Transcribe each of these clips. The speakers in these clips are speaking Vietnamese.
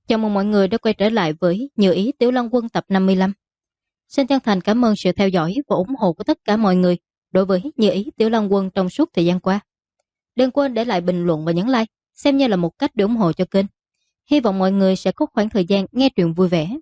Chào mừng mọi người đã quay trở lại với Như Ý Tiểu Long Quân tập 55. Xin chân thành cảm ơn sự theo dõi và ủng hộ của tất cả mọi người đối với Như Ý Tiểu Long Quân trong suốt thời gian qua. Đừng quên để lại bình luận và nhấn like, xem như là một cách để ủng hộ cho kênh. Hy vọng mọi người sẽ có khoảng thời gian nghe truyện vui vẻ.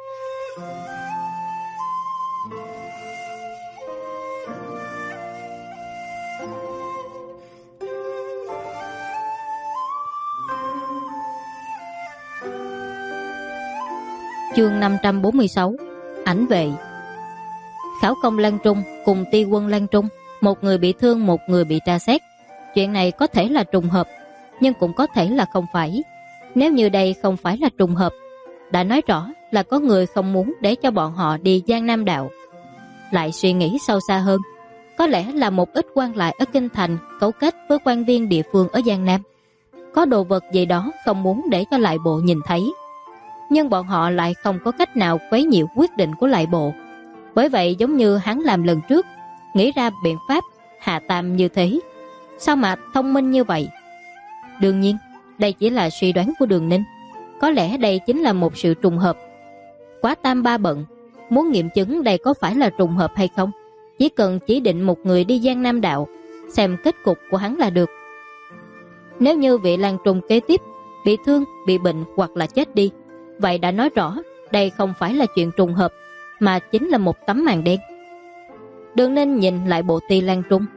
Chương 546. Ảnh vệ. Khảo công Lan Trung cùng ti quân Lan Trung, một người bị thương, một người bị tra xét. Chuyện này có thể là trùng hợp, nhưng cũng có thể là không phải. Nếu như đây không phải là trùng hợp, đã nói rõ là có người không muốn để cho bọn họ đi Giang Nam Đạo. Lại suy nghĩ sâu xa hơn, có lẽ là một ít quan lại ở Kinh Thành cấu kết với quan viên địa phương ở Giang Nam. Có đồ vật gì đó không muốn để cho lại bộ nhìn thấy, nhưng bọn họ lại không có cách nào quấy nhiễu quyết định của lại bộ. Bởi vậy giống như hắn làm lần trước, nghĩ ra biện pháp hạ tam như thế. Sao mà thông minh như vậy? Đương nhiên, đây chỉ là suy đoán của Đường Ninh. Có lẽ đây chính là một sự trùng hợp. Quá tam ba bận, muốn nghiệm chứng đây có phải là trùng hợp hay không, chỉ cần chỉ định một người đi Giang Nam Đạo, xem kết cục của hắn là được. Nếu như vị Lan Trung kế tiếp bị thương, bị bệnh hoặc là chết đi, vậy đã nói rõ đây không phải là chuyện trùng hợp, mà chính là một tấm màn đen. Đường Ninh nhìn lại bộ ti Lan Trung.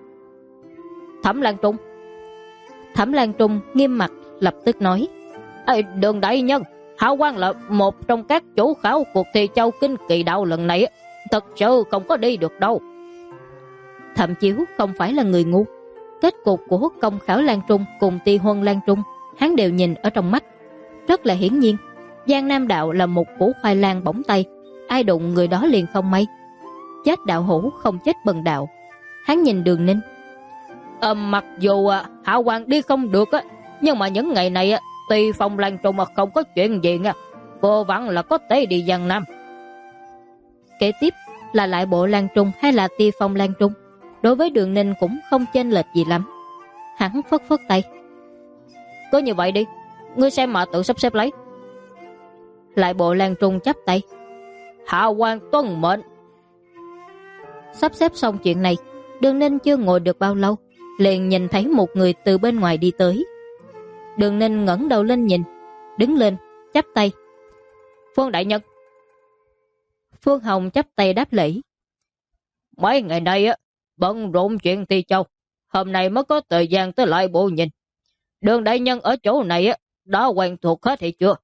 Thẩm Lan Trung. Thẩm Lan Trung nghiêm mặt lập tức nói: Đường đại nhân, Hạo Quang là một trong các chủ khảo cuộc thi Châu Kinh Kỳ Đạo lần này, thật sự không có đi được đâu. Thẩm Chiếu không phải là người ngu, kết cục của công khảo Lan Trung cùng ti huân Lan Trung hắn đều nhìn ở trong mắt. Rất là hiển nhiên, Giang Nam Đạo là một củ khoai lang bỏng tay, ai đụng người đó liền không may. Chết đạo hữu không chết bần đạo. Hắn nhìn Đường Ninh. Mặc dù Hạo Quang đi không được nhưng mà những ngày này tuy phòng Lan Trung mà không có chuyện gì nha, vô vắng là có thể đi Giang Nam. Kế tiếp là lại bộ Lan Trung hay là ti phong Lan Trung, đối với Đường Ninh cũng không chênh lệch gì lắm. Hắn phất phất tay. Cứ như vậy đi, ngươi xem mà tự sắp xếp lấy. Lại bộ Lan Trung chắp tay. Hạo Quang tuân mệnh. Sắp xếp xong chuyện này, Đường Ninh chưa ngồi được bao lâu, liền nhìn thấy một người từ bên ngoài đi tới. Đường Ninh ngẩng đầu lên nhìn, đứng lên, chắp tay. Phương đại nhân. Phương Hồng chắp tay đáp lễ. Mấy ngày nay bận rộn chuyện Ti Châu, hôm nay mới có thời gian tới lại bộ nhìn. Đường đại nhân ở chỗ này đã quen thuộc hết hay chưa?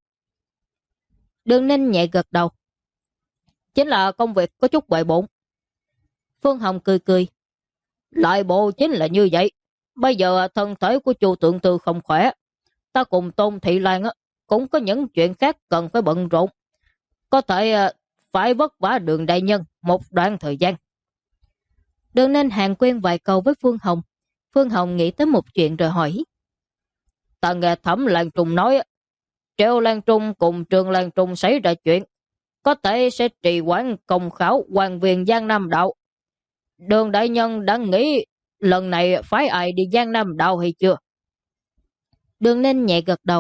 Đường Ninh nhẹ gật đầu. Chính là công việc có chút bề bộn. Phương Hồng cười cười. Lại bộ chính là như vậy. Bây giờ thân thể của Chu Tượng Tư không khỏe, ta cùng Tôn Thị Lan cũng có những chuyện khác cần phải bận rộn, có thể phải vất vả Đường đại nhân một đoạn thời gian. Đường Ninh hàn quen vài câu với Phương Hồng. Phương Hồng nghĩ tới một chuyện rồi hỏi. Ta nghe Thẩm Lan Trung nói Triệu Lan Trung cùng Trường Lan Trung xảy ra chuyện, có thể sẽ trì hoãn công khảo quan viên Giang Nam Đạo. Đường đại nhân đã nghĩ lần này phái ai đi Giang Nam Đạo hay chưa? Đường Ninh nhẹ gật đầu.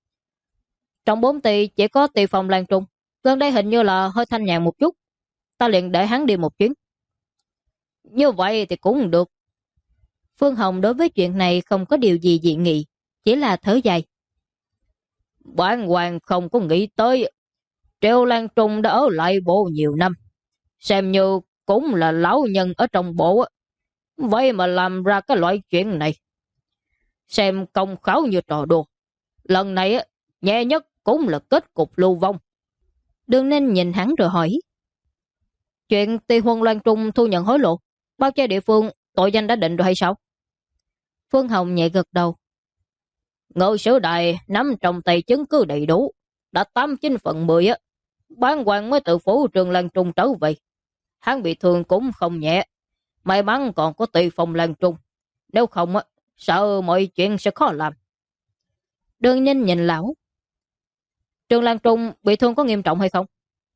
Trong 4 tỷ chỉ có ti phòng Lan Trung, gần đây hình như là hơi thanh nhàn một chút, ta liền để hắn đi một chuyến. Như vậy thì cũng được. Phương Hồng đối với chuyện này không có điều gì dị nghị, chỉ là thở dài. Bản hoàng không có nghĩ tới Triệu Lan Trung đã ở lại bộ nhiều năm, xem như cũng là lão nhân ở trong bộ, vậy mà làm ra cái loại chuyện này. Xem công khảo như trò đùa, lần này nhẹ nhất cũng là kết cục lưu vong. Đường Ninh nhìn hắn rồi hỏi. Chuyện ti huân Lan Trung thu nhận hối lộ, bao che địa phương tội danh đã định rồi hay sao? Phương Hồng nhẹ gật đầu. Ngự sử đài nắm trong tay chứng cứ đầy đủ, đã 89/10 Bản hoàng mới tự phủ Trường Lan Trung trở về. Hắn bị thương cũng không nhẹ, may mắn còn có ti phong Lan Trung, nếu không sợ mọi chuyện sẽ khó làm. Đường Ninh nhìn lão. Trường Lan Trung bị thương có nghiêm trọng hay không?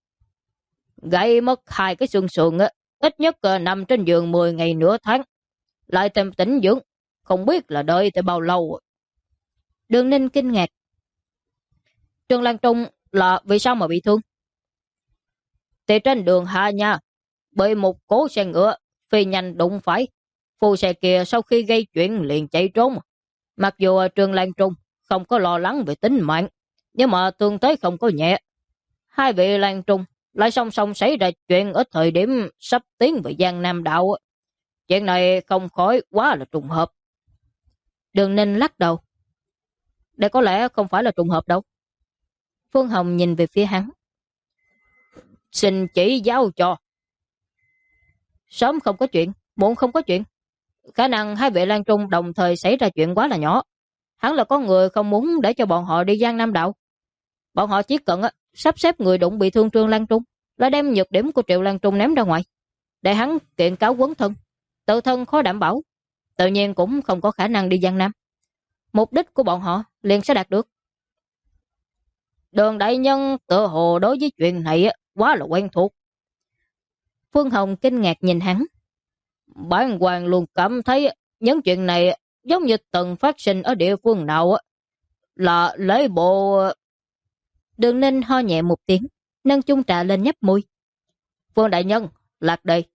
Gãy mất 2 cái xương sườn ít nhất nằm trên giường 10 ngày nửa tháng, lại thêm tĩnh dưỡng, không biết là đợi tới bao lâu. Đường Ninh kinh ngạc. Trương Lan Trung là vì sao mà bị thương? Thì trên đường Hạ Nha, bị một cố xe ngựa phi nhanh đụng phải. Phu xe kia sau khi gây chuyện liền chạy trốn. Mặc dù Trương Lan Trung không có lo lắng về tính mạng, nhưng mà thương thế không có nhẹ. Hai vị Lan Trung lại song song xảy ra chuyện ở thời điểm sắp tiến về Giang Nam Đạo. Chuyện này không khỏi quá là trùng hợp. Đường Ninh lắc đầu. Đây có lẽ không phải là trùng hợp đâu. Phương Hồng nhìn về phía hắn. Xin chỉ giáo cho. Sớm không có chuyện, muộn không có chuyện. Khả năng hai vị Lan Trung đồng thời xảy ra chuyện quá là nhỏ. Hắn là có người không muốn để cho bọn họ đi Giang Nam Đạo. Bọn họ chỉ cần sắp xếp người đụng bị thương Trương Lan Trung, là đem nhược điểm của Triệu Lan Trung ném ra ngoài, để hắn kiện cáo quấn thân. Tự thân khó đảm bảo, tự nhiên cũng không có khả năng đi Giang Nam. Mục đích của bọn họ liền sẽ đạt được. Đường đại nhân tự hồ đối với chuyện này quá là quen thuộc. Phương Hồng kinh ngạc nhìn hắn. Bản hoàng luôn cảm thấy những chuyện này giống như từng phát sinh ở địa phương nào là lễ bộ. Đường Ninh ho nhẹ một tiếng, nâng chung trà lên nhấp môi. Phương đại nhân, lạc đây.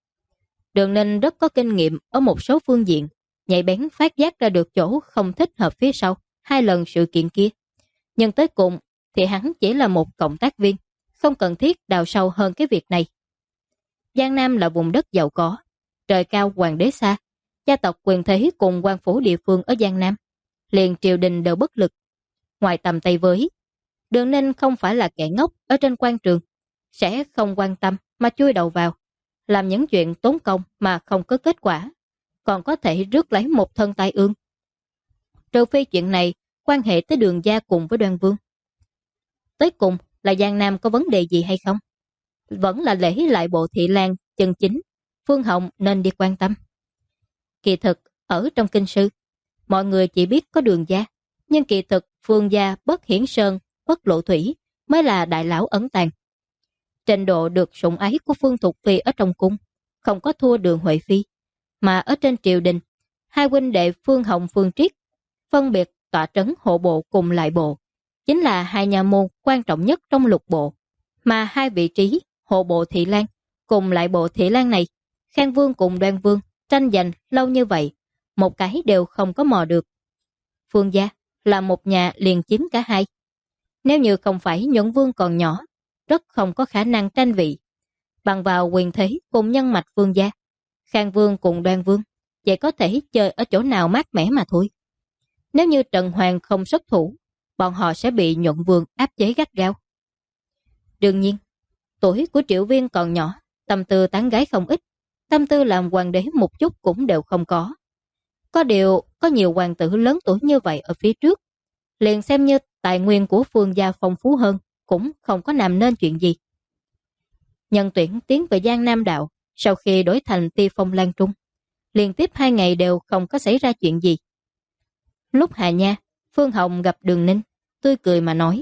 Đường Ninh rất có kinh nghiệm ở một số phương diện, nhạy bén phát giác ra được chỗ không thích hợp phía sau hai lần sự kiện kia. Nhưng tới cùng thì hắn chỉ là một cộng tác viên, không cần thiết đào sâu hơn cái việc này. Giang Nam là vùng đất giàu có, trời cao hoàng đế xa, gia tộc quyền thế cùng quan phủ địa phương ở Giang Nam, liền triều đình đều bất lực. Ngoài tầm tay với, Đường Ninh không phải là kẻ ngốc ở trên quan trường, sẽ không quan tâm mà chui đầu vào, làm những chuyện tốn công mà không có kết quả, còn có thể rước lấy một thân tai ương. Trừ phi chuyện này quan hệ tới Đường gia cùng với Đoan Vương. Tới cùng là Giang Nam có vấn đề gì hay không? Vẫn là lễ lại bộ thị lang chân chính, Phương Hồng nên đi quan tâm. Kỳ thực, ở trong kinh sư, mọi người chỉ biết có Đường gia, nhưng kỳ thực Phương gia bất hiển sơn, bất lộ thủy mới là đại lão ẩn tàng. Trình độ được sủng ái của Phương Thục Phi ở trong cung không có thua Đường Huệ Phi, mà ở trên triều đình, hai huynh đệ Phương Hồng Phương Triết phân biệt tọa trấn hộ bộ cùng lại bộ, chính là hai nhà môn quan trọng nhất trong lục bộ. Mà hai vị trí hộ bộ thị lang cùng lại bộ thị lang này, Khang Vương cùng Đoan Vương tranh giành lâu như vậy, một cái đều không có mò được. Phương gia là một nhà liền chiếm cả hai. Nếu như không phải Nhuận Vương còn nhỏ, rất không có khả năng tranh vị. Bằng vào quyền thế cùng nhân mạch Phương gia, Khang Vương cùng Đoan Vương chỉ có thể chơi ở chỗ nào mát mẻ mà thôi. Nếu như Trần Hoàng không xuất thủ, bọn họ sẽ bị Nhuận Vương áp chế gắt gao. Đương nhiên, tuổi của Triệu Viên còn nhỏ, tâm tư tán gái không ít, tâm tư làm hoàng đế một chút cũng đều không có. Có điều, có nhiều hoàng tử lớn tuổi như vậy ở phía trước, liền xem như tài nguyên của Phương gia phong phú hơn, cũng không có làm nên chuyện gì. Nhân tuyển tiến về Giang Nam Đạo, sau khi đổi thành Ti Phong Lan Trung, liên tiếp 2 ngày đều không có xảy ra chuyện gì. Lúc Hà Nha, Phương Hồng gặp Đường Ninh, tươi cười mà nói.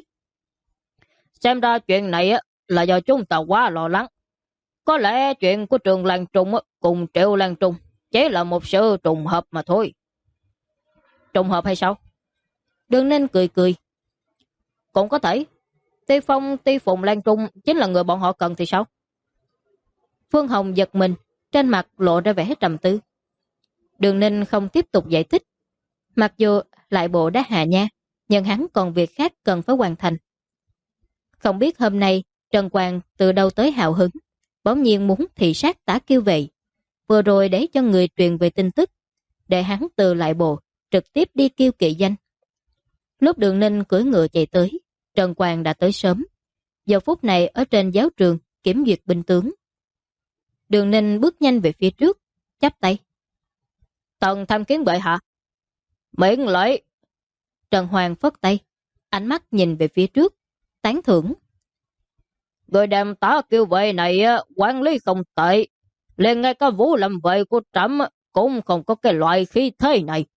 Xem ra chuyện này là do chúng ta quá lo lắng. Có lẽ chuyện của Trường Lan Trung cùng Triệu Lan Trung chỉ là một sự trùng hợp mà thôi. Trùng hợp hay sao? Đường Ninh cười cười. Cũng có thể. Ti Phong, Ti Phùng Lan Trung chính là người bọn họ cần thì sao? Phương Hồng giật mình, trên mặt lộ ra vẻ trầm tư. Đường Ninh không tiếp tục giải thích. Mặc dù lại bộ đã hạ nha, nhưng hắn còn việc khác cần phải hoàn thành. Không biết hôm nay Trần Quang từ đâu tới hào hứng, bỗng nhiên muốn thị sát Tả Kiêu Vệ. Vừa rồi để cho người truyền về tin tức, để hắn từ lại bộ trực tiếp đi kêu kỵ danh. Lúc Đường Ninh cưỡi ngựa chạy tới, Trần Quang đã tới sớm. Giờ phút này ở trên giáo trường kiểm duyệt binh tướng. Đường Ninh bước nhanh về phía trước, chắp tay. Tần tham kiến bệ hạ. Miễn lễ. Trần Hoàng phất tay, ánh mắt nhìn về phía trước, tán thưởng. Người đem Tả Kiêu Vệ này quản lý không tệ, liền ngay cả Vũ Lâm vệ của trẫm cũng không có cái loại khí thế này.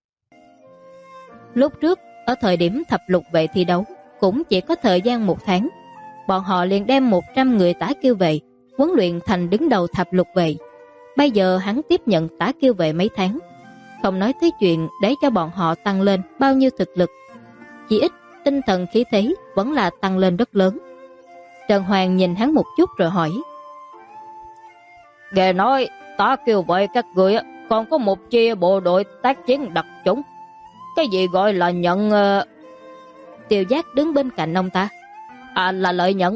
Lúc trước, ở thời điểm thập lục vệ thi đấu, cũng chỉ có thời gian 1 tháng, bọn họ liền đem 100 người Tả Kiêu Vệ huấn luyện thành đứng đầu thập lục vệ. Bây giờ hắn tiếp nhận Tả Kiêu Vệ mấy tháng, không nói tới chuyện để cho bọn họ tăng lên bao nhiêu thực lực, chỉ ít tinh thần khí thế vẫn là tăng lên rất lớn. Trần Hoàng nhìn hắn một chút rồi hỏi: "Nghe nói ta kêu vậy các người còn có một chi bộ đội tác chiến đặc chủng, cái gì gọi là nhận?" Tiêu Giác đứng bên cạnh ông ta: Là lợi nhận."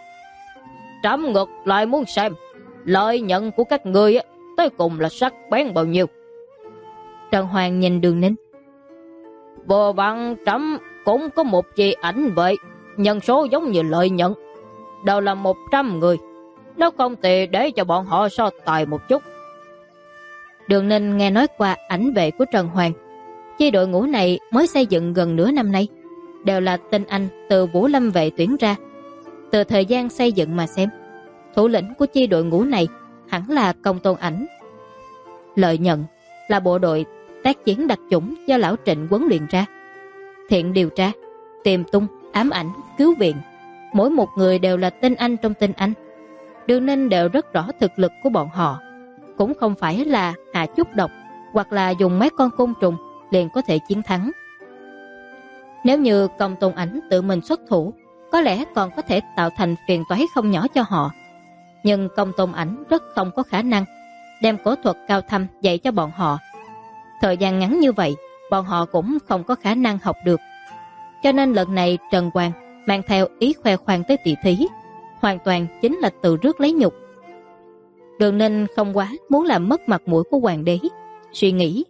"Trẫm ngược lại muốn xem lợi nhận của các ngươi tới cùng là sắc bén bao nhiêu." Trần Hoàng nhìn Đường Ninh: "Vô bằng trẫm cũng có một chi ảnh vệ, nhân số giống như lợi nhận, đều là 100 người, nếu không thì để cho bọn họ so tài một chút." Đường Ninh nghe nói qua ảnh vệ của Trần Hoàng. Chi đội ngũ này mới xây dựng gần nửa năm nay, đều là tinh anh từ Vũ Lâm vệ tuyển ra. Từ thời gian xây dựng mà xem, thủ lĩnh của chi đội ngũ này hẳn là Công Tôn Ảnh. Lợi nhận là bộ đội tác chiến đặc chủng do lão Trịnh huấn luyện ra. Thiện điều tra, tìm tung, ám ảnh, cứu viện, mỗi một người đều là tinh anh trong tinh anh. Đường Ninh đều rất rõ thực lực của bọn họ, cũng không phải là hạ chút độc hoặc là dùng mấy con côn trùng liền có thể chiến thắng. Nếu như Công Tôn Ảnh tự mình xuất thủ, có lẽ còn có thể tạo thành phiền toái không nhỏ cho họ. Nhưng Công Tôn Ảnh rất không có khả năng đem cổ thuật cao thâm dạy cho bọn họ. Thời gian ngắn như vậy, bọn họ cũng không có khả năng học được. Cho nên lần này Trần Hoàng mang theo ý khoe khoang tới tỷ thí, hoàn toàn chính là tự rước lấy nhục. Đường Ninh không quá muốn làm mất mặt mũi của hoàng đế, suy nghĩ: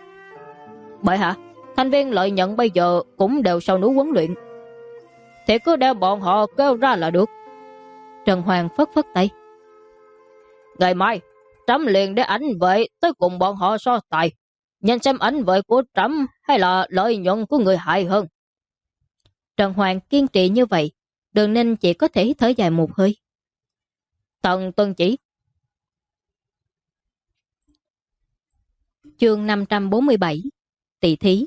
"Bệ hạ, thành viên lợi nhận bây giờ cũng đều sau núi huấn luyện, thì cứ đem bọn họ kêu ra là được." Trần Hoàng phất phất tay: "Ngày mai trẫm liền để ảnh vệ tới cùng bọn họ so tài, nhìn xem ảnh vệ của trẫm hay là lợi nhuận của người hại hơn." Trần Hoàng kiên trì như vậy, Đường Ninh chỉ có thể thở dài một hơi: "Tần tuân chỉ." Chương 547: Tỷ thí.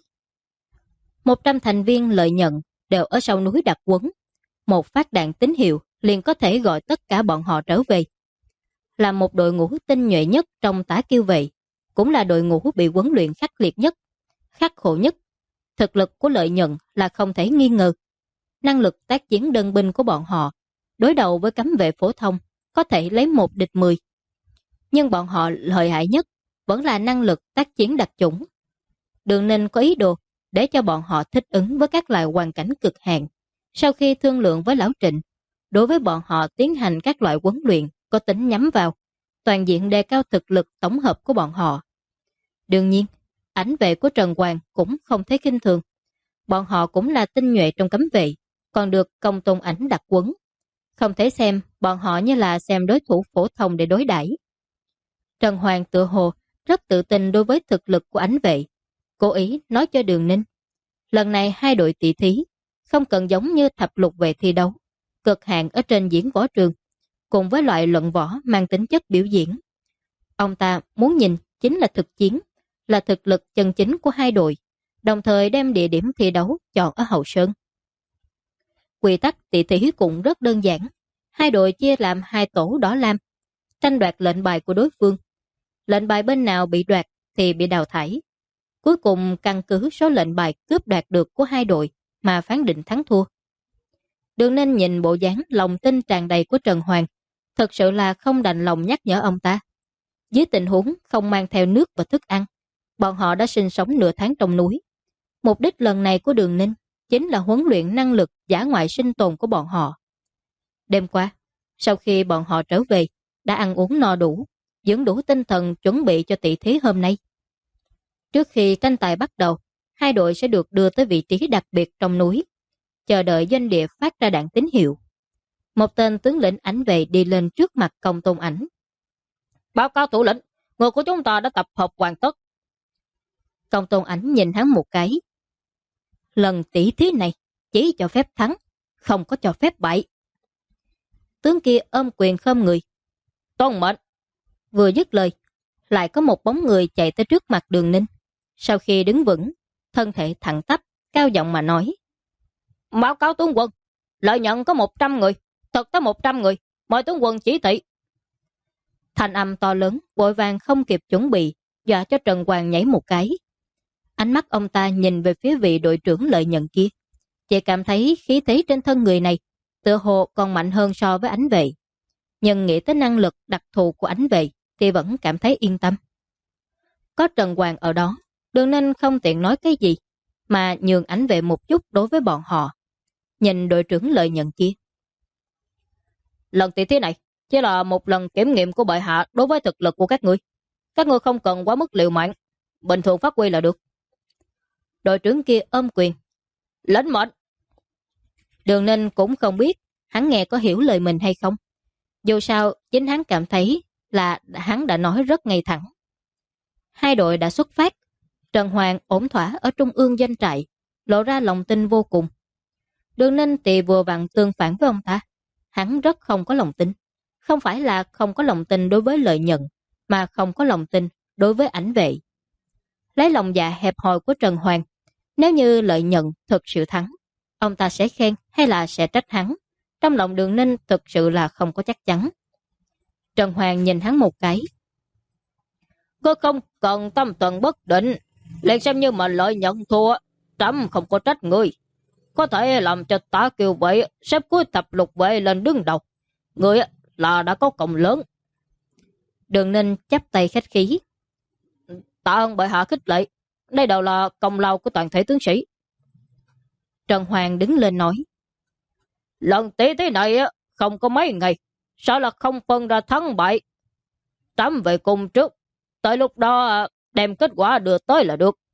100 thành viên lợi nhận đều ở sau núi đặt quấn. Một phát đạn tín hiệu liền có thể gọi tất cả bọn họ trở về. Là một đội ngũ tinh nhuệ nhất trong Tả Kiêu vệ, cũng là đội ngũ bị huấn luyện khắc liệt nhất, khắc khổ nhất. Thực lực của lợi nhận là không thể nghi ngờ. Năng lực tác chiến đơn binh của bọn họ đối đầu với cấm vệ phổ thông có thể lấy 1 địch 10. Nhưng bọn họ lợi hại nhất vẫn là năng lực tác chiến đặc chủng. Đường Ninh có ý đồ để cho bọn họ thích ứng với các loại hoàn cảnh cực hạn. Sau khi thương lượng với Lão Trịnh, đối với bọn họ tiến hành các loại huấn luyện có tính nhắm vào, toàn diện đề cao thực lực tổng hợp của bọn họ. Đương nhiên, ảnh vệ của Trần Hoàng cũng không thấy khinh thường. Bọn họ cũng là tinh nhuệ trong cấm vệ, còn được Công Tôn Ảnh đặt quấn. Không thể xem bọn họ như là xem đối thủ phổ thông để đối đãi. Trần Hoàng tự hồ rất tự tin đối với thực lực của ảnh vệ, cố ý nói cho Đường Ninh: lần này hai đội tỷ thí không cần giống như thập lục vệ thi đấu, cực hạn ở trên diễn võ trường, cùng với loại luận võ mang tính chất biểu diễn. Ông ta muốn nhìn chính là thực chiến, là thực lực chân chính của hai đội, đồng thời đem địa điểm thi đấu chọn ở Hậu Sơn. Quy tắc tỷ thí cũng rất đơn giản, hai đội chia làm hai tổ đỏ lam, tranh đoạt lệnh bài của đối phương. Lệnh bài bên nào bị đoạt thì bị đào thải. Cuối cùng căn cứ số lệnh bài cướp đoạt được của hai đội mà phán định thắng thua. Đường Ninh nhìn bộ dáng lòng tin tràn đầy của Trần Hoàng, thật sự là không đành lòng nhắc nhở ông ta. Dưới tình huống không mang theo nước và thức ăn, bọn họ đã sinh sống nửa tháng trong núi. Mục đích lần này của Đường Ninh chính là huấn luyện năng lực dã ngoại sinh tồn của bọn họ. Đêm qua, sau khi bọn họ trở về, đã ăn uống no đủ, dưỡng đủ tinh thần chuẩn bị cho tỷ thí hôm nay. Trước khi tranh tài bắt đầu, hai đội sẽ được đưa tới vị trí đặc biệt trong núi, chờ đợi doanh địa phát ra đạn tín hiệu. Một tên tướng lĩnh ảnh vệ đi lên trước mặt Công Tôn Ảnh: "Báo cáo thủ lĩnh, người của chúng ta đã tập hợp hoàn tất." Công Tôn Ảnh nhìn hắn một cái: "Lần tỷ thí này chỉ cho phép thắng, không có cho phép bại." Tướng kia ôm quyền khom người: "Tuân mệnh." Vừa dứt lời, lại có một bóng người chạy tới trước mặt Đường Ninh. Sau khi đứng vững, thân thể thẳng tắp, cao giọng mà nói: "Báo cáo tướng quân, lợi nhận có 100 người, thật tới 100 người, mời tướng quân chỉ thị." Thanh âm to lớn, vội vàng không kịp chuẩn bị, dọa cho Trần Hoàng nhảy một cái. Ánh mắt ông ta nhìn về phía vị đội trưởng lợi nhận kia, Chị cảm thấy khí thế trên thân người này tựa hồ còn mạnh hơn so với Ánh Vệ. Nhưng nghĩ tới năng lực đặc thù của Ánh Vệ thì vẫn cảm thấy yên tâm. Có Trần Hoàng ở đó, Đường Ninh không tiện nói cái gì, mà nhường Ánh Vệ một chút đối với bọn họ. Nhìn đội trưởng Lợi Nhận kia. Lần tỷ thí này chỉ là một lần kiểm nghiệm của bệ hạ đối với thực lực của các ngươi. Các ngươi không cần quá mức liều mạng, bình thường phát huy là được. Đội trưởng kia ôm quyền. Lệnh mệnh. Đường Ninh cũng không biết hắn nghe có hiểu lời mình hay không. Dù sao, chính hắn cảm thấy là hắn đã nói rất ngay thẳng. Hai đội đã xuất phát. Trần Hoàng ổn thỏa ở trung ương doanh trại, lộ ra lòng tin vô cùng. Đường Ninh thì vừa vặn tương phản với ông ta. Hắn rất không có lòng tin. Không phải là không có lòng tin đối với Lợi Nhận, mà không có lòng tin đối với Ảnh Vệ. Lấy lòng dạ hẹp hòi của Trần Hoàng, nếu như Lợi Nhận thực sự thắng, ông ta sẽ khen hay là sẽ trách hắn? Trong lòng Đường Ninh thực sự là không có chắc chắn. Trần Hoàng nhìn hắn một cái. Cô không cần tâm tuần bất định, liền xem như mà Lợi Nhận thua, trẫm không có trách ngươi. Có thể làm cho Tả Kiều Vệ xếp cuối thập lục vệ lên đứng đầu. Ngươi là đã có công lớn. Đường Ninh chắp tay khách khí. Tạ ơn bệ hạ khích lệ, đây đều là công lao của toàn thể tướng sĩ. Trần Hoàng đứng lên nói. Lần tỷ thí này không có mấy ngày, sợ là không phân ra thắng bại. Trẫm về cùng trước, tới lúc đó đem kết quả đưa tới là được.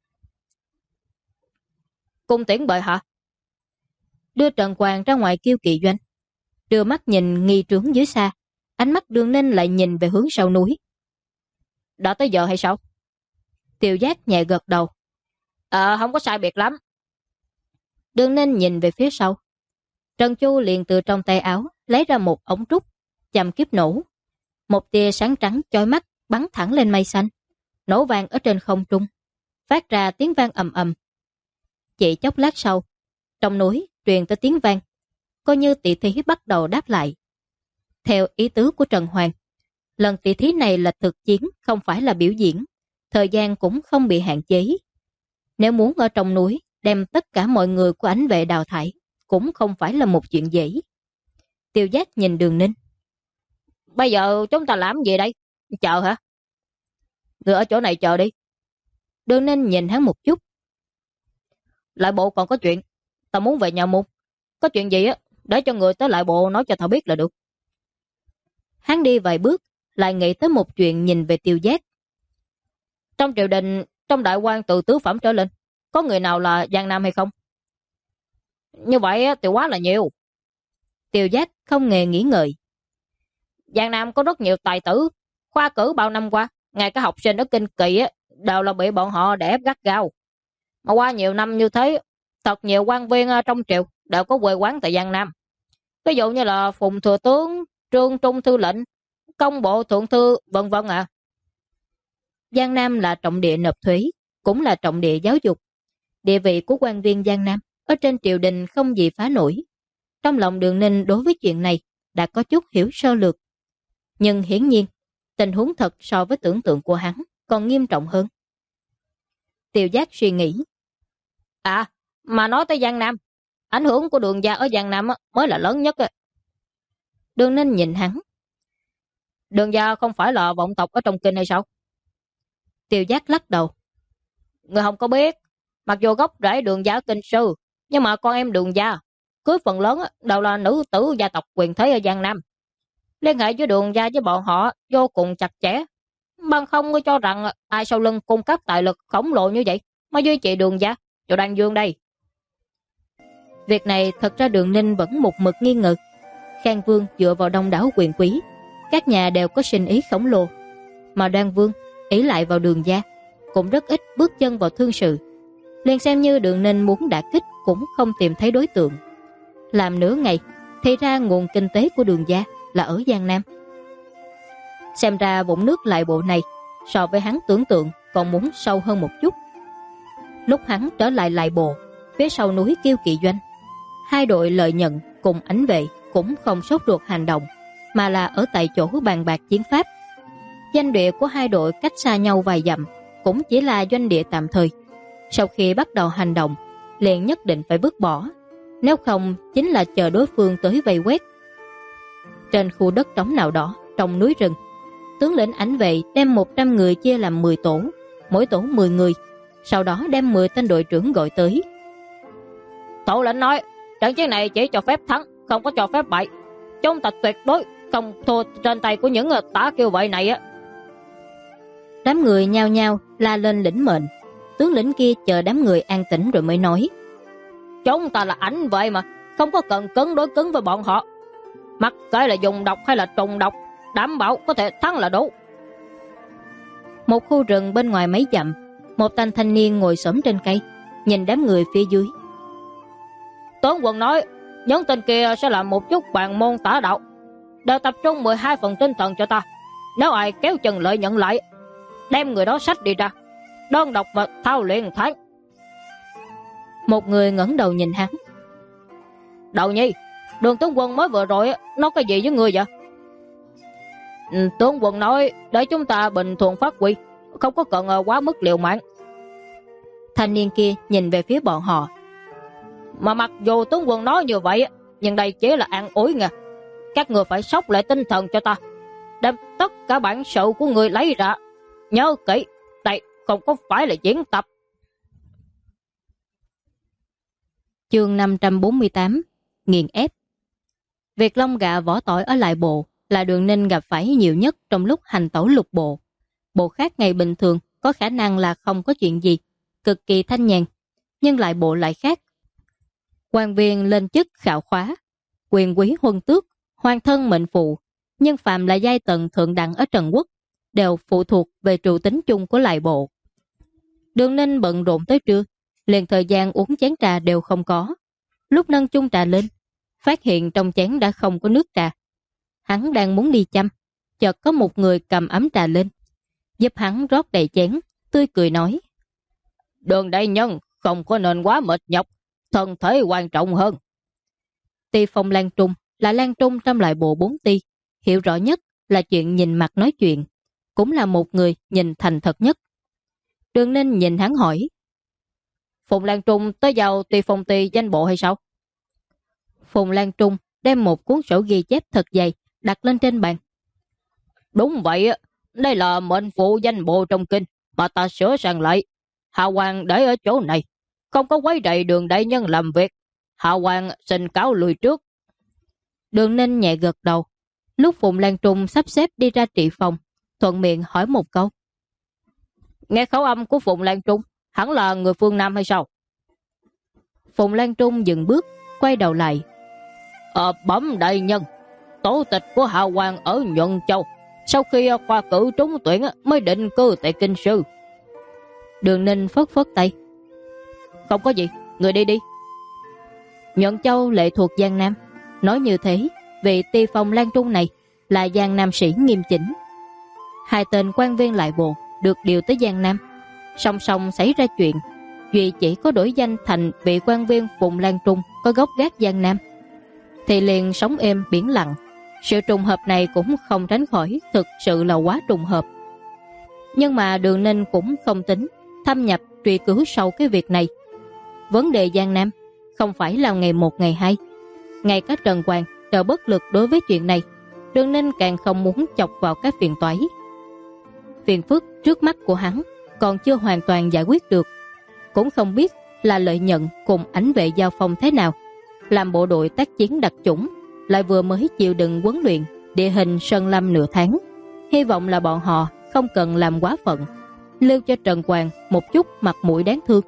Cung tiễn bệ hạ. Đưa Trần Hoàng ra ngoài Kiêu Kỵ doanh, đưa mắt nhìn nghi trướng dưới xa, ánh mắt Đường Ninh lại nhìn về hướng sau núi. Đã tới giờ hay sao? Tiêu Giác nhẹ gật đầu. Không có sai biệt lắm. Đường Ninh nhìn về phía sau. Trần Chu liền từ trong tay áo lấy ra một ống trúc, châm kiếp nổ. Một tia sáng trắng chói mắt bắn thẳng lên mây xanh, nổ vang ở trên không trung, phát ra tiếng vang ầm ầm. Chỉ chốc lát sau, trong núi truyền tới tiếng vang, coi như tỷ thí bắt đầu đáp lại. Theo ý tứ của Trần Hoàng, lần tỷ thí này là thực chiến, không phải là biểu diễn, thời gian cũng không bị hạn chế. Nếu muốn ở trong núi đem tất cả mọi người của Ảnh Vệ đào thải, cũng không phải là một chuyện dễ. Tiêu Giác nhìn Đường Ninh. Bây giờ chúng ta làm gì đây? Chờ hả? Người ở chỗ này chờ đi. Đường Ninh nhìn hắn một chút. Lại bộ còn có chuyện, ta muốn về nhà môn. Có chuyện gì để cho người tới lại bộ nói cho tao biết là được. Hắn đi vài bước, lại nghĩ tới một chuyện, nhìn về Tiêu Giác. Trong triều đình, trong đại quan từ tứ phẩm trở lên, có người nào là Giang Nam hay không? Như vậy thì quá là nhiều. Tiêu Giác không hề nghĩ ngợi. Giang Nam có rất nhiều tài tử, khoa cử bao năm qua, ngay cả học sinh ở Kinh Kỳ đều là bị bọn họ đè ép gắt gao. Mà qua nhiều năm như thế, thật nhiều quan viên trong triều đều có quê quán tại Giang Nam. Ví dụ như là Phùng Thừa Tướng, Trương Trung Thư lệnh, Công Bộ Thượng Thư, vân vân ạ. Giang Nam là trọng địa nộp thuế, cũng là trọng địa giáo dục. Địa vị của quan viên Giang Nam ở trên triều đình không gì phá nổi. Trong lòng Đường Ninh đối với chuyện này đã có chút hiểu sơ lược. Nhưng hiển nhiên, tình huống thật so với tưởng tượng của hắn còn nghiêm trọng hơn. Tiêu Giác suy nghĩ. Mà nói tới Giang Nam, ảnh hưởng của Đường gia ở Giang Nam mới là lớn nhất. Đường Ninh nhìn hắn. Đường gia không phải là vọng tộc ở trong kinh hay sao? Tiêu Giác lắc đầu. Người không có biết, mặc dù gốc rễ Đường gia ở kinh sư, nhưng mà con em Đường gia cưới phần lớn đều là nữ tử gia tộc quyền thế ở Giang Nam. Liên hệ với Đường gia với bọn họ vô cùng chặt chẽ. Bằng không ngươi cho rằng ai sau lưng cung cấp tài lực khổng lồ như vậy mà duy trì Đường gia cho Đan Dương đây? Việc này thật ra Đường Ninh vẫn một mực nghi ngờ. Khang Vương dựa vào đông đảo quyền quý, các nhà đều có sinh ý khổng lồ, mà Đoan Vương ỷ lại vào Đường gia, cũng rất ít bước chân vào thương sự. Liền xem như Đường Ninh muốn đả kích cũng không tìm thấy đối tượng. Làm nửa ngày thì ra nguồn kinh tế của Đường gia là ở Giang Nam. Xem ra vũng nước lại bộ này so với hắn tưởng tượng còn muốn sâu hơn một chút. Lúc hắn trở lại lại bộ, phía sau núi Kiêu Kỵ doanh, hai đội Lợi Nhận cùng Ảnh Vệ cũng không sốt ruột hành động, mà là ở tại chỗ bàn bạc chiến pháp. Doanh địa của hai đội cách xa nhau vài dặm, cũng chỉ là doanh địa tạm thời. Sau khi bắt đầu hành động, liền nhất định phải vứt bỏ, nếu không chính là chờ đối phương tới vây quét. Trên khu đất trống nào đó trong núi rừng, tướng lĩnh ảnh vệ đem 100 người chia làm 10 tổ, mỗi tổ 10 người, sau đó đem 10 tên đội trưởng gọi tới. Thủ lĩnh nói, trận chiến này chỉ cho phép thắng, không có cho phép bại. Chúng ta tuyệt đối không thua trên tay của những tả kiêu vậy này á. Đám người nhao nhao la lên lĩnh mệnh. Tướng lĩnh kia chờ đám người an tĩnh rồi mới nói, chúng ta là ảnh vệ mà, không có cần cứng đối cứng với bọn họ. Mặc kệ là dùng độc hay là trùng độc, đảm bảo có thể thắng là đủ. Một khu rừng bên ngoài mấy dặm, một tên thanh niên ngồi xổm trên cây, nhìn đám người phía dưới. Tướng quân nói, những tên kia sẽ làm một chút bàn môn tả đạo, đều tập trung 12 phần tinh thần cho ta. Nếu ai kéo chân lợi nhận lại, đem người đó xách đi ra, đơn độc và thao luyện tháng. Một người ngẩng đầu nhìn hắn. Đầu nhi, Đường tướng quân mới vừa rồi nói cái gì với người vậy? Tướng quân nói để chúng ta bình thường phát huy, không có cần quá mức liều mạng. Thanh niên kia nhìn về phía bọn họ. Mà mặc dù tướng quân nói như vậy, nhưng đây chỉ là an ủi nha. Các người phải sốc lại tinh thần cho ta, đem tất cả bản sự của người lấy ra. Nhớ kỹ, đây không có phải là diễn tập. Chương 548 Nghiền ép. Việc lông gà vỏ tỏi ở lại bộ là Đường Ninh gặp phải nhiều nhất trong lúc hành tẩu lục bộ. Bộ khác ngày bình thường có khả năng là không có chuyện gì, cực kỳ thanh nhàn, nhưng lại bộ lại khác. Quan viên lên chức khảo khóa, quyền quý huân tước, hoàng thân mệnh phụ, nhưng phàm là giai tầng thượng đẳng ở Trần Quốc đều phụ thuộc về trụ tính chung của lại bộ. Đường Ninh bận rộn tới trưa, liền thời gian uống chén trà đều không có. Lúc nâng chung trà lên, phát hiện trong chén đã không có nước trà. Hắn đang muốn đi chăm, chợt có một người cầm ấm trà lên, giúp hắn rót đầy chén, tươi cười nói: Đường đại nhân không có nên quá mệt nhọc, thân thể quan trọng hơn. Ti Phong Lan Trung là Lan Trung trong lại bộ 4 ti, hiểu rõ nhất là chuyện nhìn mặt nói chuyện, cũng là một người nhìn thành thật nhất. Đường Ninh nhìn hắn hỏi: Phùng Lan Trung tới vào Ti Phong ti danh bộ hay sao? Phùng Lan Trung đem một cuốn sổ ghi chép thật dày đặt lên trên bàn. Đúng vậy, đây là mệnh phụ danh bộ trong kinh mà ta sửa sang lại. Hạ Hoàng để ở chỗ này, không có quấy rầy Đường đại nhân làm việc. Hạ Hoàng xin cáo lui trước. Đường Ninh nhẹ gật đầu. Lúc Phùng Lan Trung sắp xếp đi ra trị phòng, thuận miệng hỏi một câu: Nghe khẩu âm của Phùng Lan Trung, hẳn là người phương Nam hay sao? Phùng Lan Trung dừng bước, quay đầu lại. Bẩm đại nhân, tổ tịch của Hạ Hoàng ở Nhuận Châu, sau khi khoa cử trúng tuyển mới định cư tại Kinh Sư. Đường Ninh phất phất tay. Không có gì, người đi đi. Nhuận Châu lệ thuộc Giang Nam, nói như thế vị Ti Phong Lan Trung này là Giang Nam sĩ nghiêm chỉnh. Hai tên quan viên lại bộ được điều tới Giang Nam, song song xảy ra chuyện, duy chỉ có đổi danh thành vị quan viên Phùng Lan Trung có gốc gác Giang Nam, thì liền sống êm biển lặng. Sự trùng hợp này cũng không tránh khỏi, thực sự là quá trùng hợp. Nhưng mà Đường Ninh cũng không tính thâm nhập truy cứu sau cái việc này. Vấn đề Giang Nam không phải là ngày một ngày hai. Ngay cả Trần Hoàng đều bất lực đối với chuyện này, Đường Ninh càng không muốn chọc vào các phiền toái. Phiền phức trước mắt của hắn còn chưa hoàn toàn giải quyết được, cũng không biết là lợi nhận cùng ảnh vệ giao phong thế nào. Làm bộ đội tác chiến đặc chủng, lại vừa mới chịu đựng huấn luyện địa hình sơn lâm nửa tháng. Hy vọng là bọn họ không cần làm quá phận, lưu cho Trần Hoàng một chút mặt mũi đáng thương.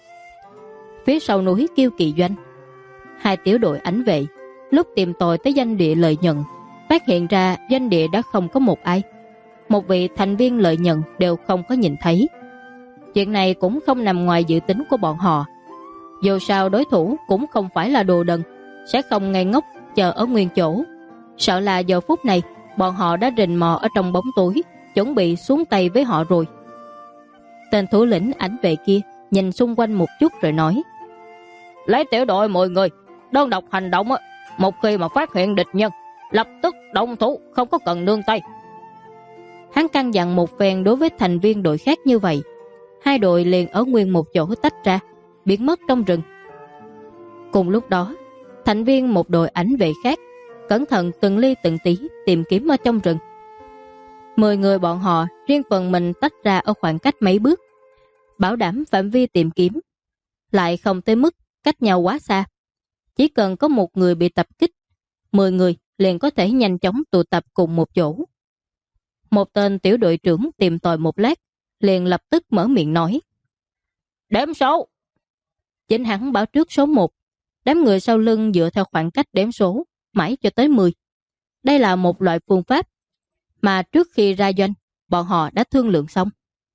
Phía sau núi Kiêu Kỳ Doanh, hai tiểu đội ảnh vệ lúc tìm tòi tới doanh địa lợi nhận, phát hiện ra doanh địa đã không có một ai, một vị thành viên lợi nhận đều không có nhìn thấy. Chuyện này cũng không nằm ngoài dự tính của bọn họ. Dù sao đối thủ cũng không phải là đồ đần, sẽ không ngây ngốc chờ ở nguyên chỗ. Sợ là giờ phút này bọn họ đã rình mò ở trong bóng tối, chuẩn bị xuống tay với họ rồi. Tên thủ lĩnh ảnh vệ kia nhìn xung quanh một chút rồi nói: Lấy tiểu đội 10 người, đơn độc hành động, một khi mà phát hiện địch nhân, lập tức động thủ, không có cần nương tay. Hắn căn dặn một phen đối với thành viên đội khác như vậy. Hai đội liền ở nguyên một chỗ tách ra, biến mất trong rừng. Cùng lúc đó, Thành viên một đội ảnh vệ khác cẩn thận từng ly từng tí tìm kiếm ở trong rừng. 10 người bọn họ riêng phần mình tách ra ở khoảng cách mấy bước, bảo đảm phạm vi tìm kiếm lại không tới mức cách nhau quá xa. Chỉ cần có một người bị tập kích, 10 người liền có thể nhanh chóng tụ tập cùng một chỗ. Một tên tiểu đội trưởng tìm tòi một lát, liền lập tức mở miệng nói: "Đếm số." Chính hắn báo trước số 1, đám người sau lưng dựa theo khoảng cách đếm số mãi cho tới 10. Đây là một loại phương pháp mà trước khi ra doanh bọn họ đã thương lượng xong.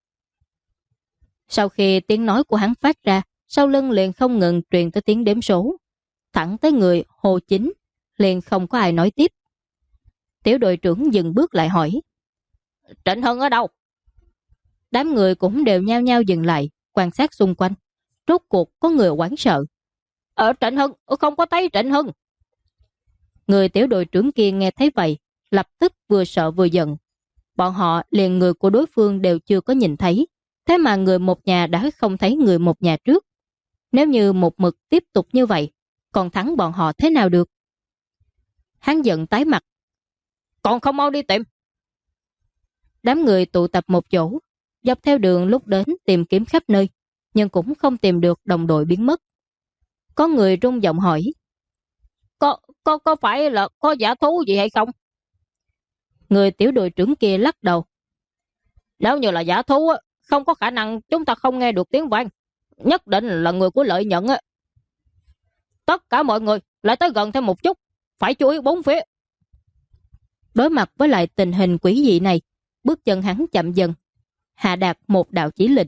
Sau khi tiếng nói của hắn phát ra, sau lưng liền không ngừng truyền tới tiếng đếm số, thẳng tới người Hồ Chính, liền không có ai nói tiếp. Tiểu đội trưởng dừng bước lại hỏi: "Trịnh Hưng ở đâu?" Đám người cũng đều nhao nhao dừng lại, quan sát xung quanh. Rốt cuộc có người hoảng sợ: Trịnh Hưng, không có thấy Trịnh Hưng." Người tiểu đội trưởng kia nghe thấy vậy, lập tức vừa sợ vừa giận. Bọn họ liền người của đối phương đều chưa có nhìn thấy, thế mà người một nhà đã không thấy người một nhà trước. Nếu như một mực tiếp tục như vậy, còn thắng bọn họ thế nào được? Hắn giận tái mặt: "Còn không mau đi tìm." Đám người tụ tập một chỗ, dọc theo đường lúc đến tìm kiếm khắp nơi, nhưng cũng không tìm được đồng đội biến mất. Có người rung giọng hỏi: Có phải là có giả thú gì hay không?" Người tiểu đội trưởng kia lắc đầu: "Nếu như là giả thú, không có khả năng chúng ta không nghe được tiếng vang. Nhất định là người của Lợi Nhận. Tất cả mọi người lại tới gần thêm một chút, phải chú ý bốn phía." Đối mặt với lại tình hình quỷ dị này, bước chân hắn chậm dần, hạ đạt một đạo chỉ lệnh.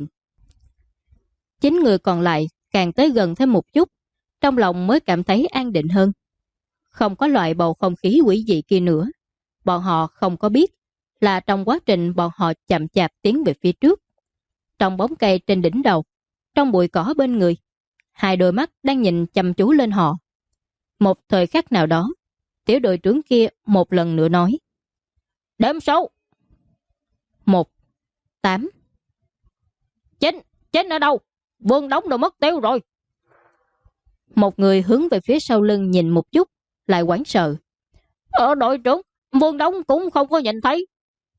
9 người còn lại càng tới gần thêm một chút, trong lòng mới cảm thấy an định hơn. Không có loại bầu không khí quỷ dị kia nữa. Bọn họ không có biết là trong quá trình bọn họ chậm chạp tiến về phía trước, trong bóng cây trên đỉnh đầu, trong bụi cỏ bên người, hai đôi mắt đang nhìn chăm chú lên họ. Một thời khắc nào đó, tiểu đội trưởng kia một lần nữa nói: "Đếm số." 1, 8, 9. 9 ở đâu? Vương Đống đã mất tiêu rồi. Một người hướng về phía sau lưng nhìn một chút, lại hoảng sợ: Đội trưởng, Vương Đống cũng không có nhìn thấy."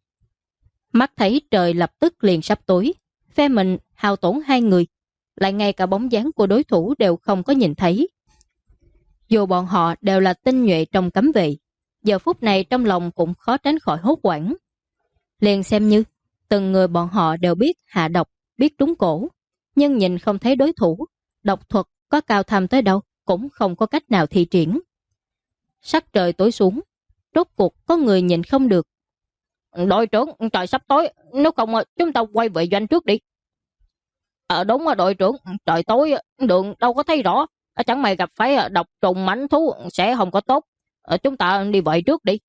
Mắt thấy trời lập tức liền sắp tối, phe mình hao tổn 2 người, lại ngay cả bóng dáng của đối thủ đều không có nhìn thấy. Dù bọn họ đều là tinh nhuệ trong cấm vệ, giờ phút này trong lòng cũng khó tránh khỏi hốt hoảng. Liền xem như từng người bọn họ đều biết hạ độc, biết trúng cổ, nhưng nhìn không thấy đối thủ, độc thuật có cao thâm tới đâu cũng không có cách nào thi triển. Sắc trời tối xuống, rốt cuộc có người nhìn không được: "Đội trưởng, trời sắp tối, nếu không chúng ta quay về doanh trước đi." Đúng rồi đội trưởng, trời tối đường đâu có thấy rõ, chẳng may gặp phải độc trùng mãnh thú sẽ không có tốt. Chúng ta đi vậy trước đi."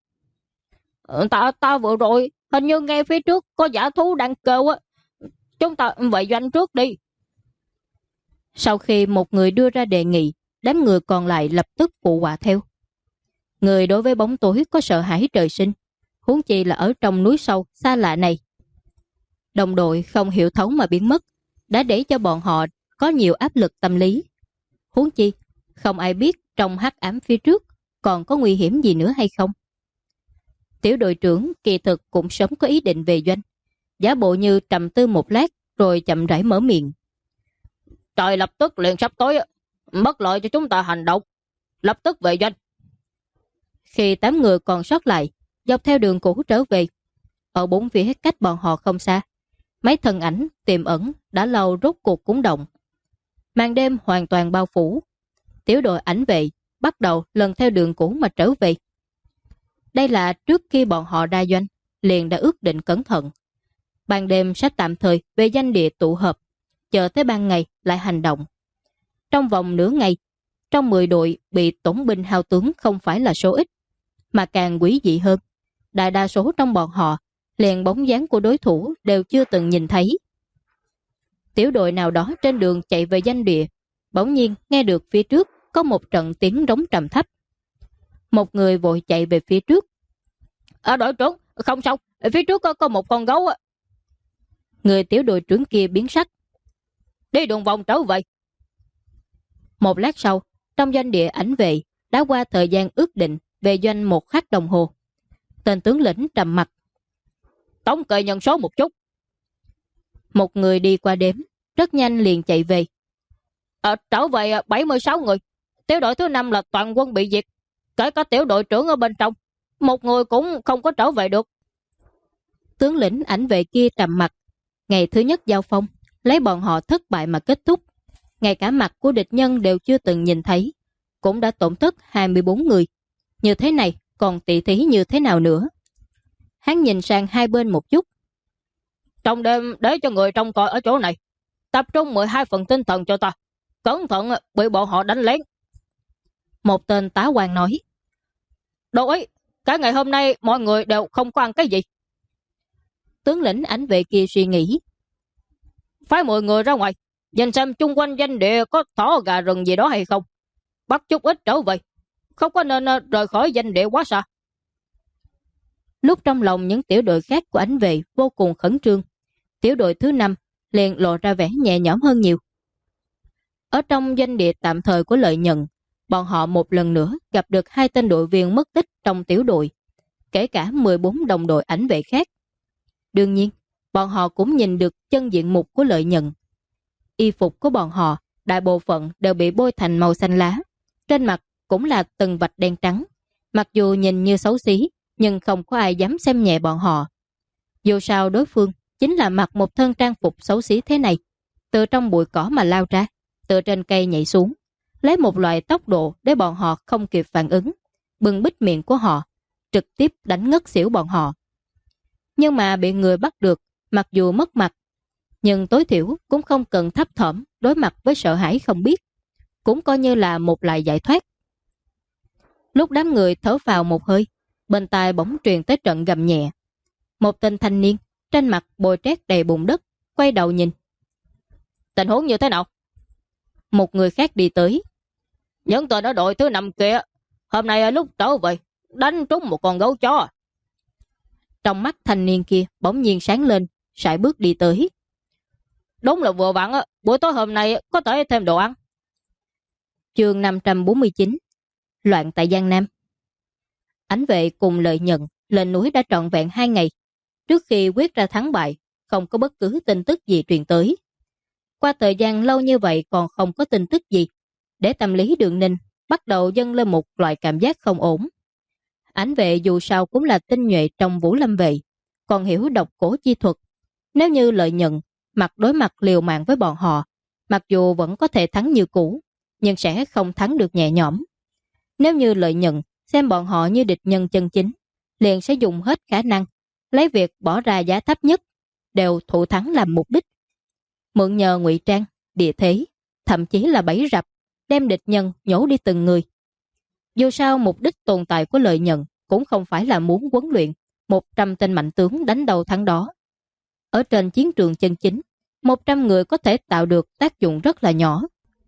Ta vừa rồi hình như nghe phía trước có giả thú đang kêu á, chúng ta về doanh trước đi." Sau khi một người đưa ra đề nghị, đám người còn lại lập tức phụ họa theo. Người đối với bóng tối có sợ hãi trời sinh, huống chi là ở trong núi sâu xa lạ này. Đồng đội không hiểu thấu mà biến mất, đã để cho bọn họ có nhiều áp lực tâm lý. Huống chi không ai biết trong hắc ám phía trước còn có nguy hiểm gì nữa hay không. Tiểu đội trưởng kỳ thực cũng sớm có ý định về doanh, giả bộ như trầm tư một lát rồi chậm rãi mở miệng: "Trời lập tức liền sắp tối, bất lợi cho chúng ta hành động, lập tức về doanh." Khi 8 người còn sót lại dọc theo đường cũ trở về, ở bốn phía cách bọn họ không xa, mấy thân ảnh tiềm ẩn đã lâu rốt cuộc cũng động. Màn đêm hoàn toàn bao phủ, tiểu đội ảnh vệ bắt đầu lần theo đường cũ mà trở về. Đây là trước khi bọn họ ra doanh liền đã ước định cẩn thận, ban đêm sẽ tạm thời về danh địa tụ hợp, chờ tới ban ngày lại hành động. Trong vòng nửa ngày, trong 10 đội bị tổn binh hao tướng không phải là số ít, mà càng quý dị hơn, đại đa số trong bọn họ liền bóng dáng của đối thủ đều chưa từng nhìn thấy. Tiểu đội nào đó trên đường chạy về danh địa, bỗng nhiên nghe được phía trước có một trận tiếng rống trầm thấp. Một người vội chạy về phía trước: "Đội trưởng, không sao, phía trước có một con gấu." Người tiểu đội trưởng kia biến sắc: "Đi đường vòng trở về." Một lát sau, trong doanh địa ảnh vệ, đã qua thời gian ước định về doanh 1 khắc đồng hồ. Tên tướng lĩnh trầm mặt. Thống kê nhân số một chút. Một người đi qua đếm, rất nhanh liền chạy về. Trở về 76 người. Tiểu đội thứ 5 là toàn quân bị diệt, kể cả tiểu đội trưởng ở bên trong, một người cũng không có trở về được. Tướng lĩnh Ảnh Vệ kia trầm mặt. Ngày thứ nhất giao phong, lấy bọn họ thất bại mà kết thúc. Ngay cả mặt của địch nhân đều chưa từng nhìn thấy, cũng đã tổn thất 24 người. Như thế này còn tỷ thí như thế nào nữa? Hắn nhìn sang hai bên một chút. Trong đêm để cho người trông coi ở chỗ này, tập trung 12 phần tinh thần cho ta, cẩn thận bị bọn họ đánh lén. Một tên tá quan nói. Đâu ấy, cả ngày hôm nay mọi người đều không có ăn cái gì. Tướng lĩnh Ảnh Vệ kia suy nghĩ. Phái 10 người ra ngoài, nhìn xem chung quanh doanh địa có thỏ gà rừng gì đó hay không. Bắt chút ít trở về, không có nên rời khỏi doanh địa quá xa. Lúc trong lòng những tiểu đội khác của Ảnh Vệ vô cùng khẩn trương, tiểu đội thứ 5 liền lộ ra vẻ nhẹ nhõm hơn nhiều. Ở trong doanh địa tạm thời của Lợi Nhận, bọn họ một lần nữa gặp được 2 tên đội viên mất tích trong tiểu đội, kể cả 14 đồng đội Ảnh Vệ khác. Đương nhiên, bọn họ cũng nhìn được chân diện mục của Lợi Nhận. Y phục của bọn họ đại bộ phận đều bị bôi thành màu xanh lá, trên mặt cũng là từng vạch đen trắng. Mặc dù nhìn như xấu xí, nhưng không có ai dám xem nhẹ bọn họ. Dù sao đối phương chính là mặc một thân trang phục xấu xí thế này, từ trong bụi cỏ mà lao ra, từ trên cây nhảy xuống, lấy một loại tốc độ để bọn họ không kịp phản ứng, bưng bít miệng của họ, trực tiếp đánh ngất xỉu bọn họ. Nhưng mà bị người bắt được, mặc dù mất mặt, nhưng tối thiểu cũng không cần thấp thỏm đối mặt với sợ hãi không biết, cũng coi như là một loại giải thoát. Lúc đám người thở vào một hơi, bên tai bỗng truyền tới trận gầm nhẹ. Một tên thanh niên trên mặt bồi trét đầy bùn đất quay đầu nhìn. Tình huống như thế nào? Một người khác đi tới. Những tên ở đội thứ 5 kia hôm nay lúc trở về đánh trúng một con gấu chó. Trong mắt thanh niên kia bỗng nhiên sáng lên, sải bước đi tới. Đúng là vừa vặn, buổi tối hôm nay có thể thêm đồ ăn. Chương 549. Loạn tại Giang Nam. Ảnh Vệ cùng Lợi Nhận lên núi đã trọn vẹn 2 ngày. Trước khi quyết ra thắng bại, không có bất cứ tin tức gì truyền tới. Qua thời gian lâu như vậy còn không có tin tức gì, để tâm lý Đường Ninh bắt đầu dâng lên một loại cảm giác không ổn. Ảnh Vệ dù sao cũng là tinh nhuệ trong Vũ Lâm vệ, còn hiểu độc cổ chi thuật. Nếu như Lợi Nhận mặt đối mặt liều mạng với bọn họ, mặc dù vẫn có thể thắng như cũ, nhưng sẽ không thắng được nhẹ nhõm. Nếu như Lợi Nhận xem bọn họ như địch nhân chân chính, liền sẽ dùng hết khả năng, lấy việc bỏ ra giá thấp nhất, đều thủ thắng làm mục đích. Mượn nhờ ngụy trang, địa thế, thậm chí là bẫy rập, đem địch nhân nhổ đi từng người. Dù sao mục đích tồn tại của Lợi Nhận cũng không phải là muốn huấn luyện 100 tên mạnh tướng đánh đầu thắng đó. Ở trên chiến trường chân chính, 100 người có thể tạo được tác dụng rất là nhỏ.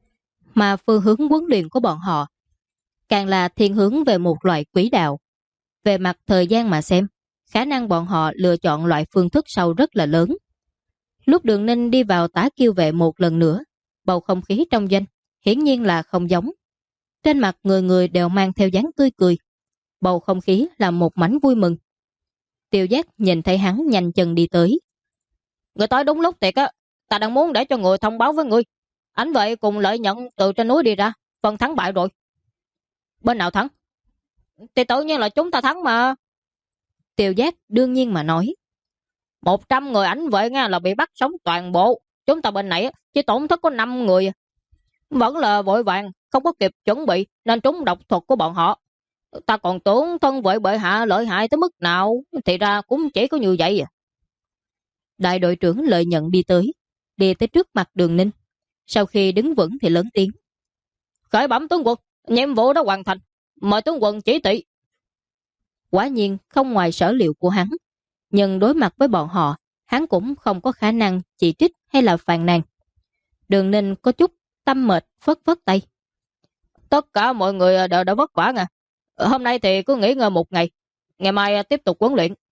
Mà phương hướng huấn luyện của bọn họ càng là thiên hướng về một loại quỹ đạo. Về mặt thời gian mà xem, khả năng bọn họ lựa chọn loại phương thức sau rất là lớn. Lúc Đường Ninh đi vào Tả Kiêu vệ một lần nữa, bầu không khí trong doanh hiển nhiên là không giống. Trên mặt người người đều mang theo dáng tươi cười. Bầu không khí là một mảnh vui mừng. Tiêu Giác nhìn thấy hắn nhanh chân đi tới. Người tới đúng lúc thiệt á, ta đang muốn để cho người thông báo với người. Ảnh Vệ cùng Lợi Nhận từ trên núi đi ra, phần thắng bại rồi. Bên nào thắng? Thì tự nhiên là chúng ta thắng mà. Tiêu Giác đương nhiên mà nói. 100 người Ảnh Vệ là bị bắt sống toàn bộ. Chúng ta bên này chỉ tổn thất có 5 người. Vẫn là vội vàng, không có kịp chuẩn bị nên trúng độc thuật của bọn họ. Ta còn tưởng thân vệ bệ hạ lợi hại tới mức nào, thì ra cũng chỉ có như vậy. Đại đội trưởng Lợi Nhận đi tới trước mặt Đường Ninh. Sau khi đứng vững thì lớn tiếng. Khởi bẩm tướng quân, nhiệm vụ đã hoàn thành, mời tướng quân chỉ thị. Quả nhiên không ngoài sở liệu của hắn, nhưng đối mặt với bọn họ, hắn cũng không có khả năng chỉ trích hay là phàn nàn. Đường Ninh có chút tâm mệt, phất phất tay. Tất cả mọi người đều đã vất vả. Hôm nay thì cứ nghỉ ngơi một ngày, ngày mai tiếp tục huấn luyện.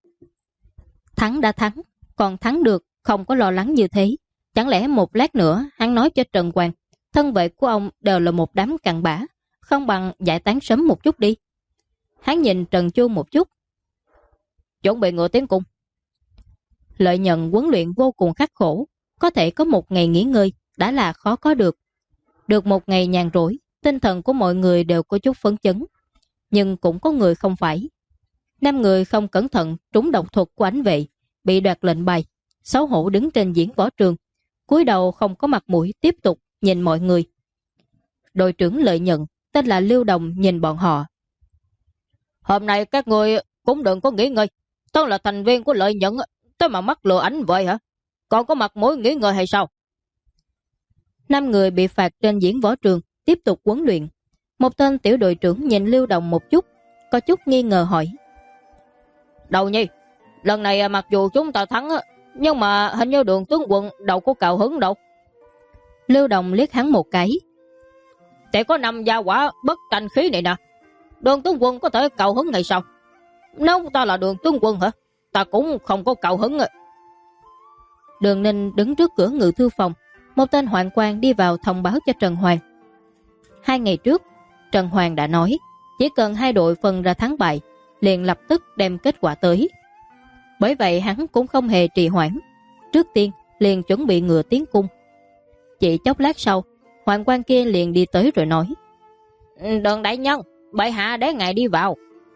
Thắng đã thắng, còn thắng được không có lo lắng như thế. Chẳng lẽ một lát nữa hắn nói cho Trần Hoàng, thân vệ của ông đều là một đám cặn bã, không bằng giải tán sớm một chút đi. Hắn nhìn Trần Chu một chút. Chuẩn bị ngựa tiến cung. Lợi Nhận huấn luyện vô cùng khắc khổ, có thể có một ngày nghỉ ngơi đã là khó có được. Được một ngày nhàn rỗi, tinh thần của mọi người đều có chút phấn chấn. Nhưng cũng có người không phải. 5 người không cẩn thận trúng độc thuật của Ánh Vệ, bị đoạt lệnh bài, xấu hổ đứng trên diễn võ trường, cúi đầu không có mặt mũi tiếp tục nhìn mọi người. Đội trưởng Lợi Nhận tên là Lưu Đồng nhìn bọn họ. Hôm nay các người cũng đừng có nghỉ ngơi. Tôi là thành viên của Lợi Nhận, tôi mà mắc lừa Ánh Vệ hả? Còn có mặt mũi nghỉ ngơi hay sao? 5 người bị phạt trên diễn võ trường tiếp tục huấn luyện. Một tên tiểu đội trưởng nhìn Lưu Đồng một chút, có chút nghi ngờ hỏi. Đầu nhi, lần này mặc dù chúng ta thắng, nhưng mà hình như Đường tướng quân đâu có cào hứng đâu. Lưu Đồng liếc hắn một cái. Chỉ có 5 gia quả bất tranh khí này nè. Đường tướng quân có thể cào hứng ngày sau. Nếu ta là Đường tướng quân hả? Ta cũng không có cào hứng. Đường Ninh đứng trước cửa ngự thư phòng. Một tên hoạn quan đi vào thông báo cho Trần Hoàng. 2 ngày trước, Trần Hoàng đã nói chỉ cần 2 đội phân ra thắng bại, liền lập tức đem kết quả tới. Bởi vậy hắn cũng không hề trì hoãn, trước tiên liền chuẩn bị ngựa tiến cung. Chỉ chốc lát sau, hoạn quan kia liền đi tới rồi nói. Đường đại nhân, bệ hạ để ngài đi vào.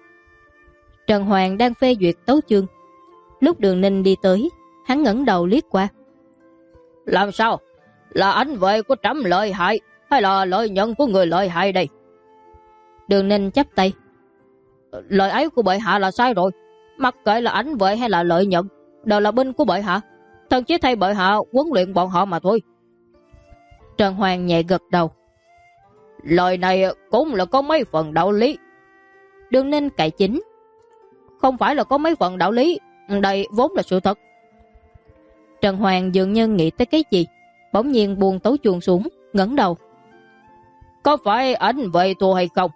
Trần Hoàng đang phê duyệt tấu chương. Lúc Đường Ninh đi tới, hắn ngẩng đầu liếc qua. Làm sao? Là Ánh Vệ của trẫm lợi hại hay là Lợi Nhận của người lợi hại đây? Đường Ninh chắp tay. Lời ấy của bệ hạ là sai rồi. Mặc kệ là Ánh Vệ hay là Lợi Nhận, đều là binh của bệ hạ. Thần chỉ thay bệ hạ huấn luyện bọn họ mà thôi. Trần Hoàng nhẹ gật đầu. Lời này cũng là có mấy phần đạo lý. Đường Ninh cải chính. Không phải là có mấy phần đạo lý, đây vốn là sự thật. Trần Hoàng dường như nghĩ tới cái gì, bỗng nhiên buông tấu chuông xuống, ngẩng đầu. Có phải Ánh Vệ thua hay không?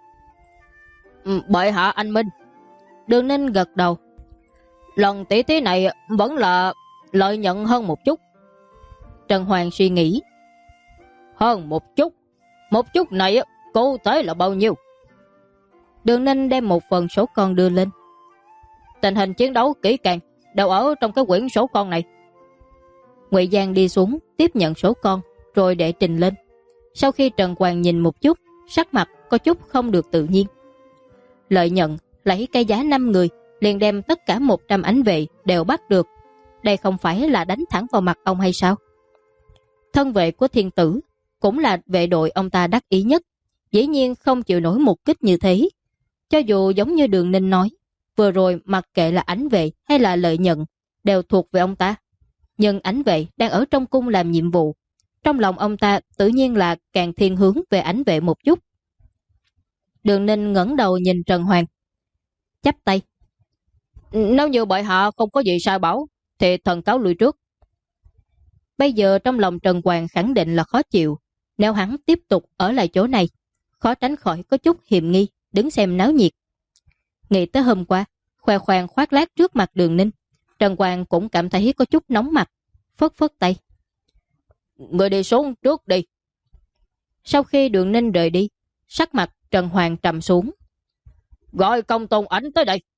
Bệ hạ anh minh. Đường Ninh gật đầu. Lần tỷ thí này vẫn là Lợi Nhận hơn một chút. Trần Hoàng suy nghĩ. Hơn một chút? Một chút này cụ thể là bao nhiêu? Đường Ninh đem một phần số con đưa lên. Tình hình chiến đấu kỹ càng đều ở trong cái quyển số con này. Ngụy Giang đi xuống tiếp nhận số con rồi để trình lên. Sau khi Trần Hoàng nhìn một chút, sắc mặt có chút không được tự nhiên. Lợi Nhận lấy cái giá 5 người, liền đem tất cả 100 Ánh Vệ đều bắt được. Đây không phải là đánh thẳng vào mặt ông hay sao? Thân vệ của thiên tử cũng là vệ đội ông ta đắc ý nhất, dĩ nhiên không chịu nổi một kích như thế. Cho dù giống như Đường Ninh nói, vừa rồi mặc kệ là Ánh Vệ hay là Lợi Nhận đều thuộc về ông ta. Nhưng Ánh Vệ đang ở trong cung làm nhiệm vụ, trong lòng ông ta tự nhiên là càng thiên hướng về Ánh Vệ một chút. Đường Ninh ngẩng đầu nhìn Trần Hoàng, chắp tay. Nếu như bệ hạ không có gì sai bảo, thì thần cáo lui trước. Bây giờ trong lòng Trần Hoàng khẳng định là khó chịu. Nếu hắn tiếp tục ở lại chỗ này, khó tránh khỏi có chút hiềm nghi, đứng xem náo nhiệt. Nghĩ tới hôm qua, khoe khoang khoác lác trước mặt Đường Ninh, Trần Hoàng cũng cảm thấy có chút nóng mặt, phất phất tay. Người đi xuống trước đi. Sau khi Đường Ninh rời đi, sắc mặt Trần Hoàng trầm xuống. Gọi Công Tôn Ảnh tới đây.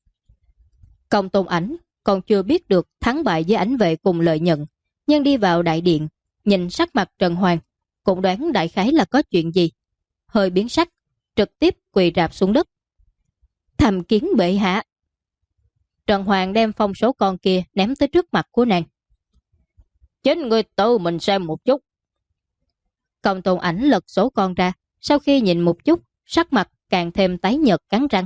Công Tôn Ảnh còn chưa biết được thắng bại với Ánh Vệ cùng Lợi Nhận, nhưng đi vào đại điện, nhìn sắc mặt Trần Hoàng, cũng đoán đại khái là có chuyện gì. Hơi biến sắc, trực tiếp quỳ rạp xuống đất. Thầm kiến bệ hạ. Trần Hoàng đem phong số con kia ném tới trước mặt của nàng. Chính người tự mình xem một chút. Công Tôn Ảnh lật số con ra, sau khi nhìn một chút, sắc mặt càng thêm tái nhợt cắn răng.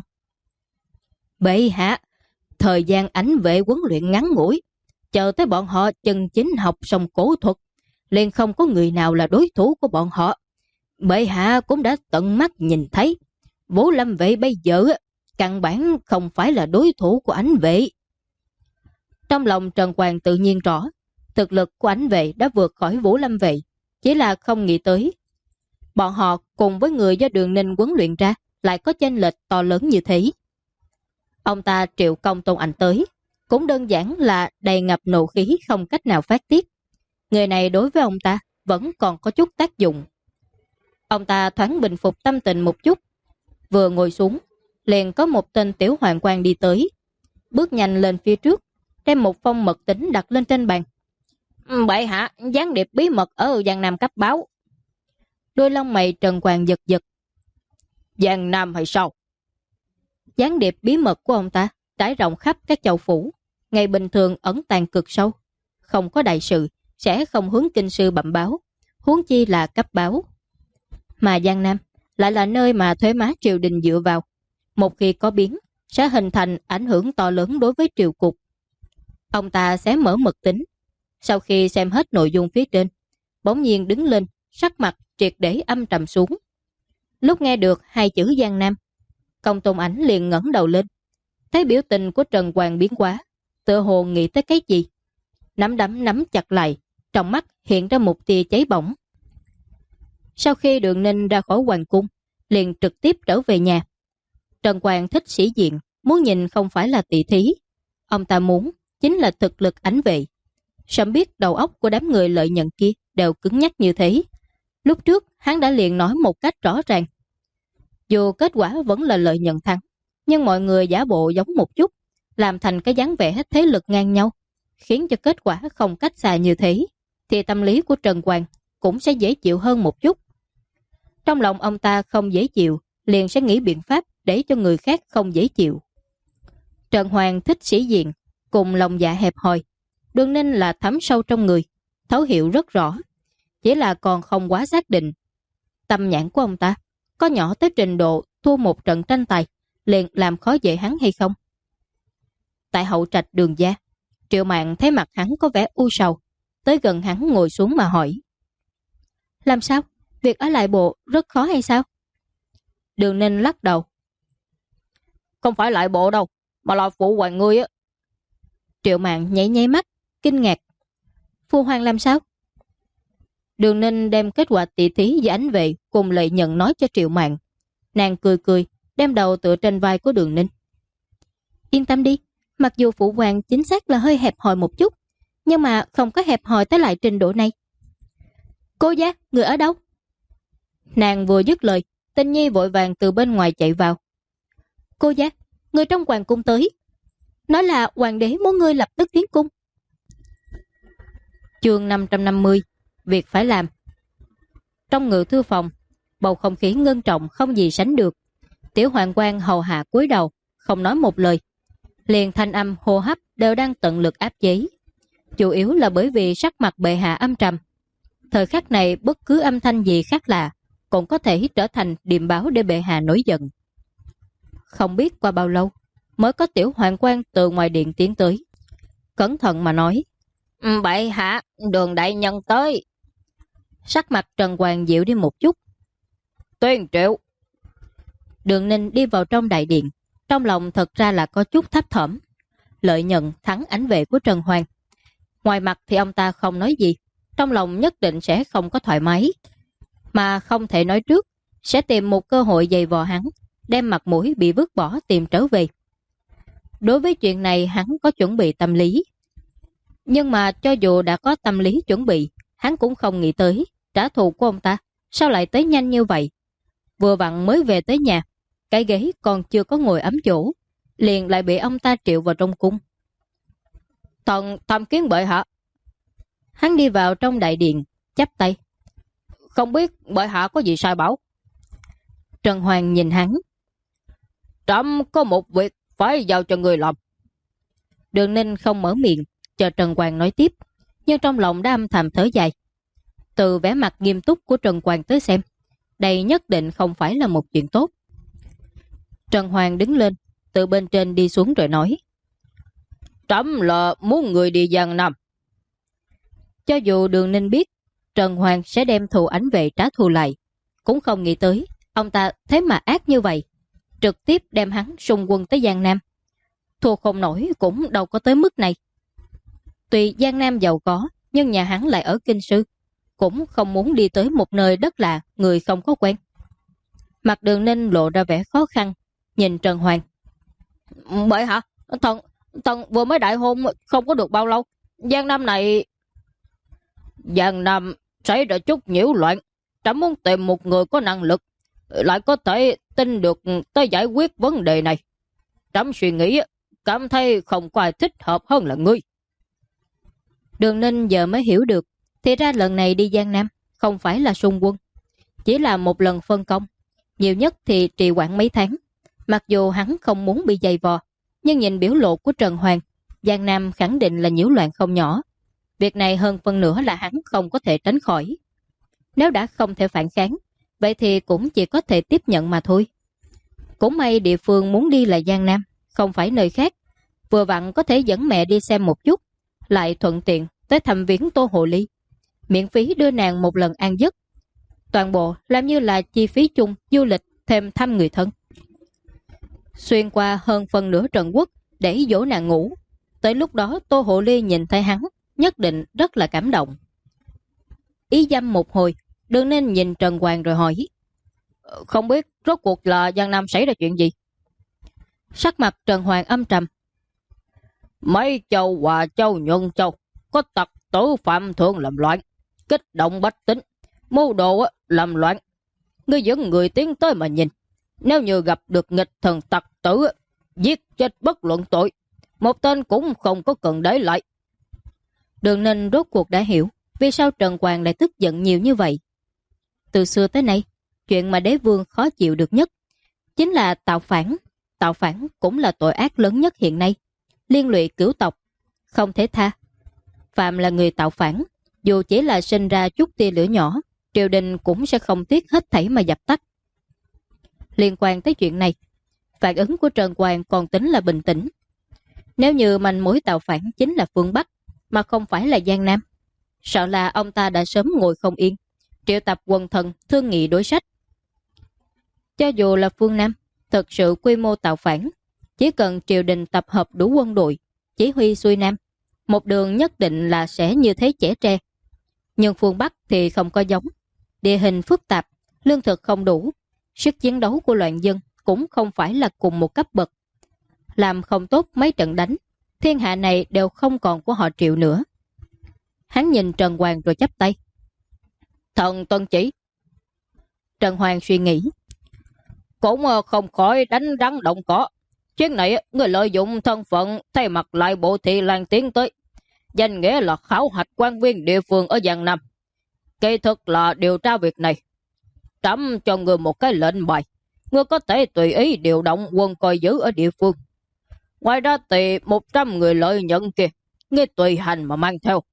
Bệ hạ, thời gian Ánh Vệ huấn luyện ngắn ngủi, chờ tới bọn họ chân chính học xong cổ thuật, liền không có người nào là đối thủ của bọn họ. Bệ hạ cũng đã tận mắt nhìn thấy, Vũ Lâm Vệ bây giờ căn bản không phải là đối thủ của Ánh Vệ. Trong lòng Trần Hoàng tự nhiên rõ, thực lực của Ánh Vệ đã vượt khỏi Vũ Lâm Vệ, chỉ là không nghĩ tới bọn họ cùng với người do Đường Ninh huấn luyện ra lại có chênh lệch to lớn như thế. Ông ta triệu Công Tôn Ảnh tới, cũng đơn giản là đầy ngập nộ khí không cách nào phát tiết. Người này đối với ông ta vẫn còn có chút tác dụng. Ông ta thoáng bình phục tâm tình một chút, vừa ngồi xuống, liền có một tên tiểu hoàng quan đi tới, bước nhanh lên phía trước, đem một phong mật tín đặt lên trên bàn. Bệ hạ, gián điệp bí mật ở Giang Nam cấp báo. Đôi lông mày Trần Quang giật giật. Giang Nam hay sao? Gián điệp bí mật của ông ta trải rộng khắp các châu phủ, ngày bình thường ẩn tàng cực sâu, không có đại sự sẽ không hướng kinh sư bẩm báo, huống chi là cấp báo. Mà Giang Nam lại là nơi mà thuế má triều đình dựa vào, một khi có biến sẽ hình thành ảnh hưởng to lớn đối với triều cục. Ông ta sẽ mở mật tín, sau khi xem hết nội dung phía trên, bỗng nhiên đứng lên, sắc mặt triệt để âm trầm xuống. Lúc nghe được hai chữ Giang Nam, Công Tôn Ảnh liền ngẩng đầu lên, thấy biểu tình của Trần Quang biến quá, tựa hồ nghĩ tới cái gì. Nắm đấm nắm chặt lại, trong mắt hiện ra một tia cháy bỏng. Sau khi Đường Ninh ra khỏi hoàng cung, liền trực tiếp trở về nhà. Trần Quang thích sĩ diện, muốn nhìn không phải là tỷ thí. Ông ta muốn chính là thực lực ảnh vệ. Sớm biết đầu óc của đám người lợi nhận kia đều cứng nhắc như thế. Lúc trước hắn đã liền nói một cách rõ ràng. Dù kết quả vẫn là lợi nhận thắng, nhưng mọi người giả bộ giống một chút, làm thành cái dáng vẻ thế lực ngang nhau, khiến cho kết quả không cách xa như thế, thì tâm lý của Trần Quang cũng sẽ dễ chịu hơn một chút. Trong lòng ông ta không dễ chịu, liền sẽ nghĩ biện pháp để cho người khác không dễ chịu. Trần Hoàng thích sĩ diện, cùng lòng dạ hẹp hòi. Đường Ninh là thấm sâu trong người, thấu hiểu rất rõ, chỉ là còn không quá xác định. Tâm nhãn của ông ta có nhỏ tới trình độ thua một trận tranh tài liền làm khó dễ hắn hay không? Tại hậu trạch Đường gia, Triệu Mạn thấy mặt hắn có vẻ u sầu, tới gần hắn ngồi xuống mà hỏi. Làm sao? Việc ở lại bộ rất khó hay sao? Đường Ninh lắc đầu. Không phải lại bộ đâu, mà là phụ hoàng ngươi á. Triệu Mạn nháy nháy mắt, kinh ngạc. Phu hoàng làm sao? Đường Ninh đem kết quả tỷ thí với Ánh Vệ cùng Lợi Nhận nói cho Triệu Mạn. Nàng cười cười, đem đầu tựa trên vai của Đường Ninh. Yên tâm đi, mặc dù phụ hoàng chính xác là hơi hẹp hòi một chút, nhưng mà không có hẹp hòi tới lại trình độ này. Cô giác, người ở đâu? Nàng vừa dứt lời, Tinh Nhi vội vàng từ bên ngoài chạy vào. Cô giác, người trong hoàng cung tới. Nói là hoàng đế muốn ngươi lập tức tiến cung. Chương 550, việc phải làm. Trong ngự thư phòng, bầu không khí ngưng trọng không gì sánh được. Tiểu hoàng quan hầu hạ cúi đầu, không nói một lời. Liền thanh âm hô hấp đều đang tận lực áp chế. Chủ yếu là bởi vì sắc mặt bệ hạ âm trầm. Thời khắc này bất cứ âm thanh gì khác lạ cũng có thể trở thành điềm báo để bệ hạ nổi giận. Không biết qua bao lâu mới có tiểu hoàng quan từ ngoài điện tiến tới. Cẩn thận mà nói. Bệ hạ, Đường đại nhân tới. Sắc mặt Trần Hoàng dịu đi một chút. Tuyên triệu. Đường Ninh đi vào trong đại điện, trong lòng thật ra là có chút thấp thỏm. Lợi Nhận thắng Ánh Vệ của Trần Hoàng. Ngoài mặt thì ông ta không nói gì, trong lòng nhất định sẽ không có thoải mái. Mà không thể nói trước, sẽ tìm một cơ hội giày vò hắn, đem mặt mũi bị vứt bỏ tìm trở về. Đối với chuyện này hắn có chuẩn bị tâm lý. Nhưng mà cho dù đã có tâm lý chuẩn bị, hắn cũng không nghĩ tới trả thù của ông ta sao lại tới nhanh như vậy. Vừa vặn mới về tới nhà, cái ghế còn chưa có ngồi ấm chỗ, liền lại bị ông ta triệu vào trong cung. Thần tham kiến bệ hạ. Hắn đi vào trong đại điện, chắp tay. Không biết bệ hạ có gì sai bảo? Trần Hoàng nhìn hắn. Trẫm có một việc phải giao cho người làm. Đường Ninh không mở miệng, chờ Trần Hoàng nói tiếp, nhưng trong lòng đã âm thầm thở dài. Từ vẻ mặt nghiêm túc của Trần Hoàng tới xem, đây nhất định không phải là một chuyện tốt. Trần Hoàng đứng lên, từ bên trên đi xuống rồi nói. Trẫm là muốn người đi Giang Nam. Cho dù Đường Ninh biết Trần Hoàng sẽ đem thù Ánh Vệ trả thù lại, cũng không nghĩ tới ông ta thế mà ác như vậy, trực tiếp đem hắn xung quân tới Giang Nam. Thua không nổi cũng đâu có tới mức này. Tuy Giang Nam giàu có, nhưng nhà hắn lại ở Kinh Sư, cũng không muốn đi tới một nơi đất lạ, người không có quen. Mặt Đường Ninh lộ ra vẻ khó khăn, nhìn Trần Hoàng. Bệ hạ, thần vừa mới đại hôn không có được bao lâu. Giang Nam này... Giang Nam xảy ra chút nhiễu loạn, trẫm muốn tìm một người có năng lực, lại có thể tin được tới giải quyết vấn đề này. Trẫm suy nghĩ, cảm thấy không có ai thích hợp hơn là ngươi. Đường Ninh giờ mới hiểu được, thì ra lần này đi Giang Nam không phải là xung quân, chỉ là một lần phân công, nhiều nhất thì trì hoãn mấy tháng. Mặc dù hắn không muốn bị dày vò, nhưng nhìn biểu lộ của Trần Hoàng, Giang Nam khẳng định là nhiễu loạn không nhỏ. Việc này hơn phân nửa là hắn không có thể tránh khỏi. Nếu đã không thể phản kháng, vậy thì cũng chỉ có thể tiếp nhận mà thôi. Cũng may địa phương muốn đi là Giang Nam, không phải nơi khác. Vừa vặn có thể dẫn mẹ đi xem một chút, lại thuận tiện tới thăm viếng Tô Hồ Ly, miễn phí đưa nàng một lần an giấc. Toàn bộ làm như là chi phí chung du lịch thêm thăm người thân. Xuyên qua hơn phân nửa Trần Quốc để dỗ nàng ngủ. Tới lúc đó Tô Hồ Ly nhìn thấy hắn, nhất định rất là cảm động. Ý dăm một hồi, Đường Ninh nhìn Trần Hoàng rồi hỏi: Không biết rốt cuộc là Giang Nam xảy ra chuyện gì? Sắc mặt Trần Hoàng âm trầm. Mấy châu Hòa Châu Nhuận Châu có tặc tử phạm thượng làm loạn, kích động bách tính, mưu đồ làm loạn. Ngươi dẫn người tiến tới mà nhìn, nếu như gặp được nghịch thần tặc tử, giết chết bất luận tội, một tên cũng không có cần để lại. Đường Ninh rốt cuộc đã hiểu vì sao Trần Hoàng lại tức giận nhiều như vậy. Từ xưa tới nay, chuyện mà đế vương khó chịu được nhất chính là tạo phản. Tạo phản cũng là tội ác lớn nhất hiện nay, liên lụy cửu tộc, không thể tha. Phạm là người tạo phản, dù chỉ là sinh ra chút tia lửa nhỏ, triều đình cũng sẽ không tiếc hết thảy mà dập tắt. Liên quan tới chuyện này, phản ứng của Trần Hoàng còn tính là bình tĩnh. Nếu như manh mối tạo phản chính là phương Bắc, mà không phải là Giang Nam, sợ là ông ta đã sớm ngồi không yên, triệu tập quần thần thương nghị đối sách. Cho dù là phương Nam, thực sự quy mô tạo phản, chỉ cần triều đình tập hợp đủ quân đội, chỉ huy xuôi Nam, một đường nhất định là sẽ như thế chẻ tre. Nhưng phương Bắc thì không có giống, địa hình phức tạp, lương thực không đủ, sức chiến đấu của loạn dân cũng không phải là cùng một cấp bậc. Làm không tốt mấy trận đánh, thiên hạ này đều không còn của họ Triệu nữa. Hắn nhìn Trần Hoàng rồi chắp tay. Thần tuân chỉ. Trần Hoàng suy nghĩ. Cũng không khỏi đánh rắn động cỏ. Chuyện này người lợi dụng thân phận thay mặt lại bộ thị lan tiến tới, danh nghĩa là khảo hạch quan viên địa phương ở Giang Nam. Kỳ thực là điều tra việc này. Trẫm cho người một cái lệnh bài, người có thể tùy ý điều động quân coi giữ ở địa phương. Ngoài ra thì 100 người lợi nhận kia, ngươi tùy hành mà mang theo.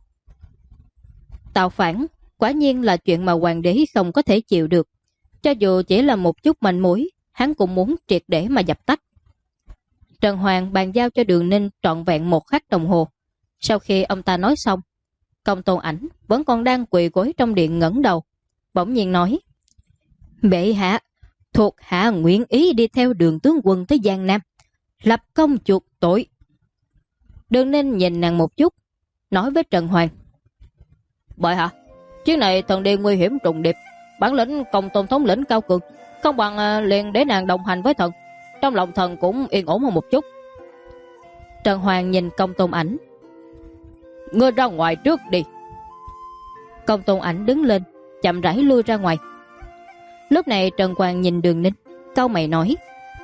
Tạo phản quả nhiên là chuyện mà hoàng đế không có thể chịu được. Cho dù chỉ là một chút manh mối, hắn cũng muốn triệt để mà dập tắt. Trần Hoàng bàn giao cho Đường Ninh trọn vẹn 1 khắc đồng hồ. Sau khi ông ta nói xong, Công Tôn Ảnh vẫn còn đang quỳ gối trong điện ngẩng đầu, bỗng nhiên nói: Bệ hạ, thuộc hạ nguyện ý đi theo Đường tướng quân tới Giang Nam, lập công chuộc tội. Đường Ninh nhìn nàng một chút, nói với Trần Hoàng: Bệ hạ, chuyến này thần đi nguy hiểm trùng điệp, bản lĩnh Công Tôn thống lĩnh cao cường, không bằng liền để nàng đồng hành với thần, trong lòng thần cũng yên ổn hơn một chút. Trần Hoàng nhìn Công Tôn Ảnh: Ngươi ra ngoài trước đi. Công Tôn Ảnh đứng lên, chậm rãi lui ra ngoài. Lúc này Trần Hoàng nhìn Đường Ninh, cau mày nói: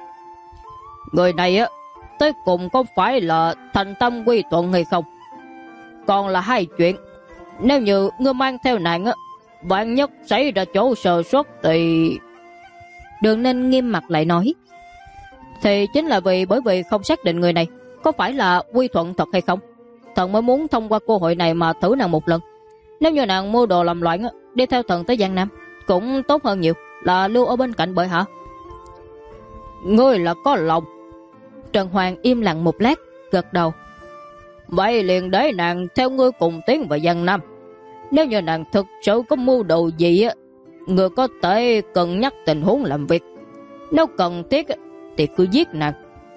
Người này tới cùng có phải là thành tâm quy thuận hay không? Còn là hai chuyện. Nếu như ngươi mang theo nàng vạn nhất xảy ra chỗ sơ suất thì... Đường Ninh nghiêm mặt lại nói: Thì chính là bởi vì không xác định người này có phải là quy thuận thật hay không, thần mới muốn thông qua cơ hội này mà thử nàng một lần. Nếu như nàng mưu đồ làm loạn đi theo thần tới Giang Nam cũng tốt hơn nhiều là lưu ở bên cạnh bệ hạ. Ngươi là có lòng. Trần Hoàng im lặng một lát, gật đầu: Vậy liền để nàng theo ngươi cùng tiến vào Giang Nam. Nếu như nàng thực sự có mưu đồ gì ngươi có thể cân nhắc tình huống làm việc. Nếu cần thiết thì cứ giết nàng.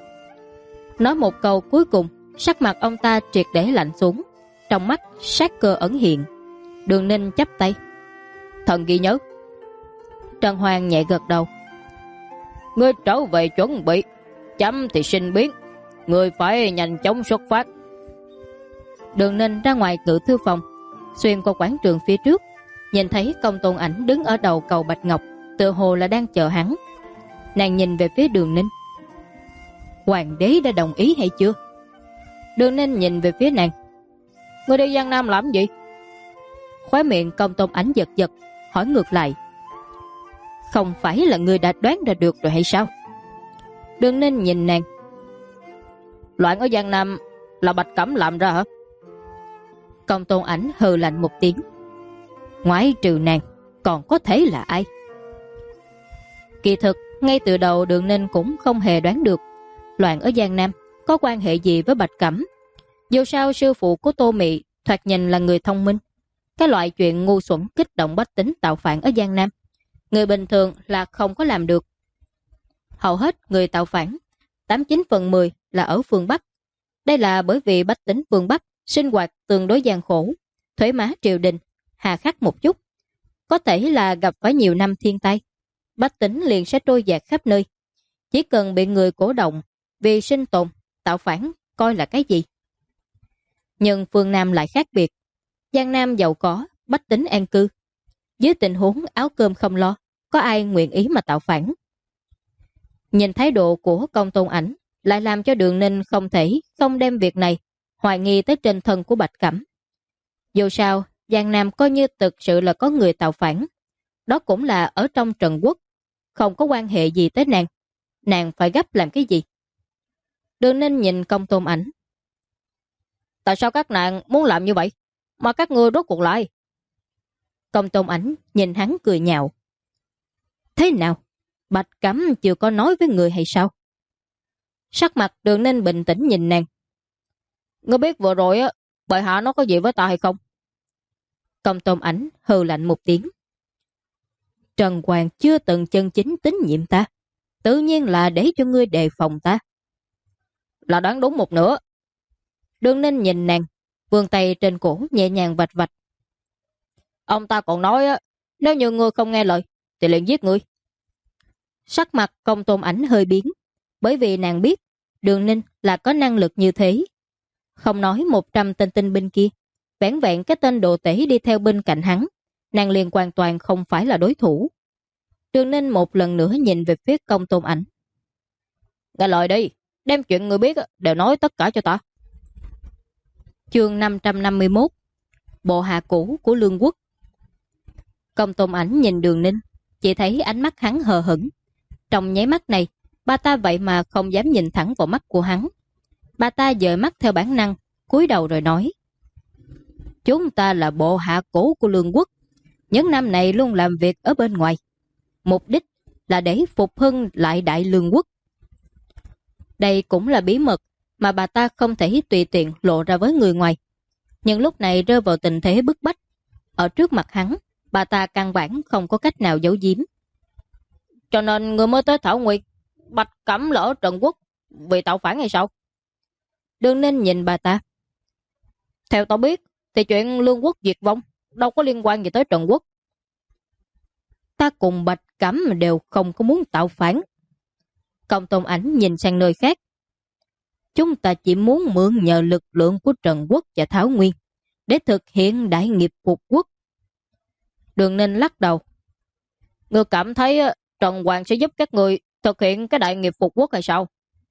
Nói một câu cuối cùng, sắc mặt ông ta triệt để lạnh xuống, trong mắt sát cơ ẩn hiện. Đường Ninh chắp tay: Thần ghi nhớ. Trần Hoàng nhẹ gật đầu: Ngươi trở về chuẩn bị, chấm thì sinh biến, ngươi phải nhanh chóng xuất phát. Đường Ninh ra ngoài Ngự thư phòng, xuyên qua quảng trường phía trước, nhìn thấy Công Tôn Ảnh đứng ở đầu cầu Bạch Ngọc, tựa hồ là đang chờ hắn. Nàng nhìn về phía Đường Ninh. Hoàng đế đã đồng ý hay chưa? Đường Ninh nhìn về phía nàng. Ngươi đi Giang Nam làm gì? Khóe miệng Công Tôn Ảnh giật giật, hỏi ngược lại. Không phải là ngươi đã đoán ra được rồi hay sao? Đường Ninh nhìn nàng. Loạn ở Giang Nam là Bạch Cẩm làm ra hả? Công Tôn Ảnh hừ lạnh một tiếng. Ngoại trừ nàng, còn có thể là ai? Kỳ thực, ngay từ đầu Đường Ninh cũng không hề đoán được loạn ở Giang Nam có quan hệ gì với Bạch Cẩm. Dù sao sư phụ của Tô Mị thoạt nhìn là người thông minh. Cái loại chuyện ngu xuẩn kích động bách tính tạo phản ở Giang Nam, người bình thường là không có làm được. Hầu hết người tạo phản, 89/10 là ở phương Bắc. Đây là bởi vì bách tính phương Bắc sinh hoạt tương đối gian khổ, thuế má triều đình hà khắc một chút, có thể là gặp phải nhiều năm thiên tai, bách tính liền sẽ trôi dạt khắp nơi. Chỉ cần bị người cổ động vì sinh tồn, tạo phản coi là cái gì. Nhưng phương Nam lại khác biệt. Giang Nam giàu có, bách tính an cư. Dưới tình huống áo cơm không lo, có ai nguyện ý mà tạo phản? Nhìn thái độ của Công Tôn Ảnh lại làm cho Đường Ninh không thể không đem việc này hoài nghi tới trên thân của Bạch Cẩm. Dù sao, Giang Nam coi như thực sự là có người tạo phản. Đó cũng là ở trong Trần Quốc, không có quan hệ gì tới nàng. Nàng phải gấp làm cái gì? Đường Ninh nhìn Công Tôn Ảnh. Tại sao các nàng muốn làm như vậy? Mà các ngươi rốt cuộc lại? Công Tôn Ảnh nhìn hắn cười nhạo. Thế nào? Bạch Cẩm chưa có nói với người hay sao? Sắc mặt Đường Ninh bình tĩnh nhìn nàng. Ngươi biết vừa rồi á, bệ hạ nó có gì với ta hay không? Công Tôn Ảnh hừ lạnh một tiếng. Trần Hoàng chưa từng chân chính tín nhiệm ta, tự nhiên là để cho ngươi đề phòng ta. Là đoán đúng một nửa. Đường Ninh nhìn nàng, vươn tay trên cổ nhẹ nhàng vạch vạch. Ông ta còn nói á, nếu như ngươi không nghe lời thì liền giết ngươi. Sắc mặt Công Tôn Ảnh hơi biến, bởi vì nàng biết Đường Ninh là có năng lực như thế. Không nói 100 tên tinh binh kia, vẻn vẹn cái tên đồ tể đi theo bên cạnh hắn, nàng liền hoàn toàn không phải là đối thủ. Đường Ninh một lần nữa nhìn về phía Công Tôn Ảnh. Nghe lời đi, đem chuyện người biết đều nói tất cả cho ta. Chương 551, bộ hạ cũ của Lương Quốc. Công Tôn Ảnh nhìn Đường Ninh, chỉ thấy ánh mắt hắn hờ hững. Trong nháy mắt này, bà ta vậy mà không dám nhìn thẳng vào mắt của hắn. Bà ta dời mắt theo bản năng, cúi đầu rồi nói. Chúng ta là bộ hạ cũ của Lương Quốc. Những năm này luôn làm việc ở bên ngoài. Mục đích là để phục hưng lại Đại Lương Quốc. Đây cũng là bí mật mà bà ta không thể tùy tiện lộ ra với người ngoài. Nhưng lúc này rơi vào tình thế bức bách. Ở trước mặt hắn, bà ta căn bản không có cách nào giấu giếm. Cho nên người mới tới Thảo Nguyệt, Bạch Cẩm là ở Trần Quốc vì tạo phản hay sao? Đường Ninh nhìn bà ta. Theo tao biết thì chuyện Lương Quốc diệt vong đâu có liên quan gì tới Trần Quốc. Ta cùng Bạch Cẩm đều không có muốn tạo phản. Công Tôn Ảnh nhìn sang nơi khác. Chúng ta chỉ muốn mượn nhờ lực lượng của Trần Quốc và Thảo Nguyên để thực hiện đại nghiệp phục quốc. Đường Ninh lắc đầu. Ngươi cảm thấy Trần Hoàng sẽ giúp các người thực hiện cái đại nghiệp phục quốc hay sao?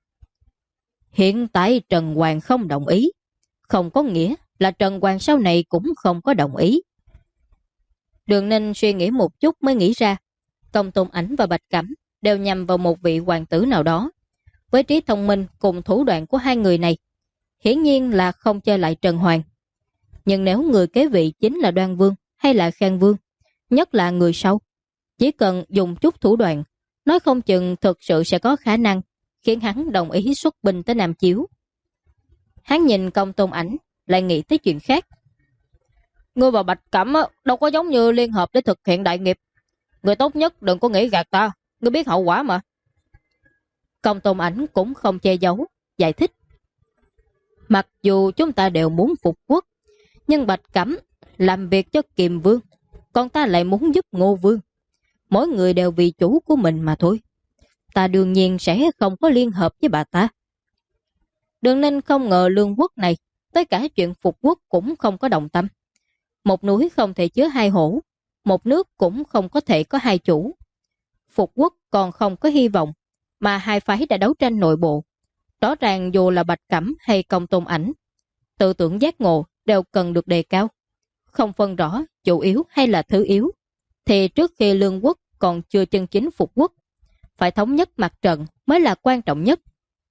Hiện tại Trần Hoàng không đồng ý, không có nghĩa là Trần Hoàng sau này cũng không có đồng ý. Đường Ninh suy nghĩ một chút mới nghĩ ra, Công Tôn Ảnh và Bạch Cẩm đều nhằm vào một vị hoàng tử nào đó. Với trí thông minh cùng thủ đoạn của hai người này, hiển nhiên là không chơi lại Trần Hoàng. Nhưng nếu người kế vị chính là Đoan Vương hay là Khang Vương, nhất là người sau, chỉ cần dùng chút thủ đoạn, nói không chừng thực sự sẽ có khả năng khiến hắn đồng ý xuất binh tới Nam Chiếu. Hắn nhìn Công Tôn Ảnh, lại nghĩ tới chuyện khác. Ngươi và Bạch Cẩm đâu có giống như liên hợp để thực hiện đại nghiệp. Người tốt nhất đừng có nghĩ gạt ta, ngươi biết hậu quả mà. Công Tôn Ảnh cũng không che giấu, giải thích. Mặc dù chúng ta đều muốn phục quốc, nhưng Bạch Cẩm làm việc cho Kiềm Vương, còn ta lại muốn giúp Ngô Vương. Mỗi người đều vì chủ của mình mà thôi. Ta đương nhiên sẽ không có liên hợp với bà ta. Đường Ninh không ngờ Lương Quốc này, tới cả chuyện phục quốc cũng không có đồng tâm. Một núi không thể chứa hai hổ, một nước cũng không có thể có hai chủ. Phục quốc còn không có hy vọng, mà hai phái đã đấu tranh nội bộ. Rõ ràng dù là Bạch Cẩm hay Công Tôn Ảnh, tư tưởng giác ngộ đều cần được đề cao. Không phân rõ chủ yếu hay là thứ yếu, thì trước khi lương quốc còn chưa chân chính phục quốc, phải thống nhất mặt trận mới là quan trọng nhất.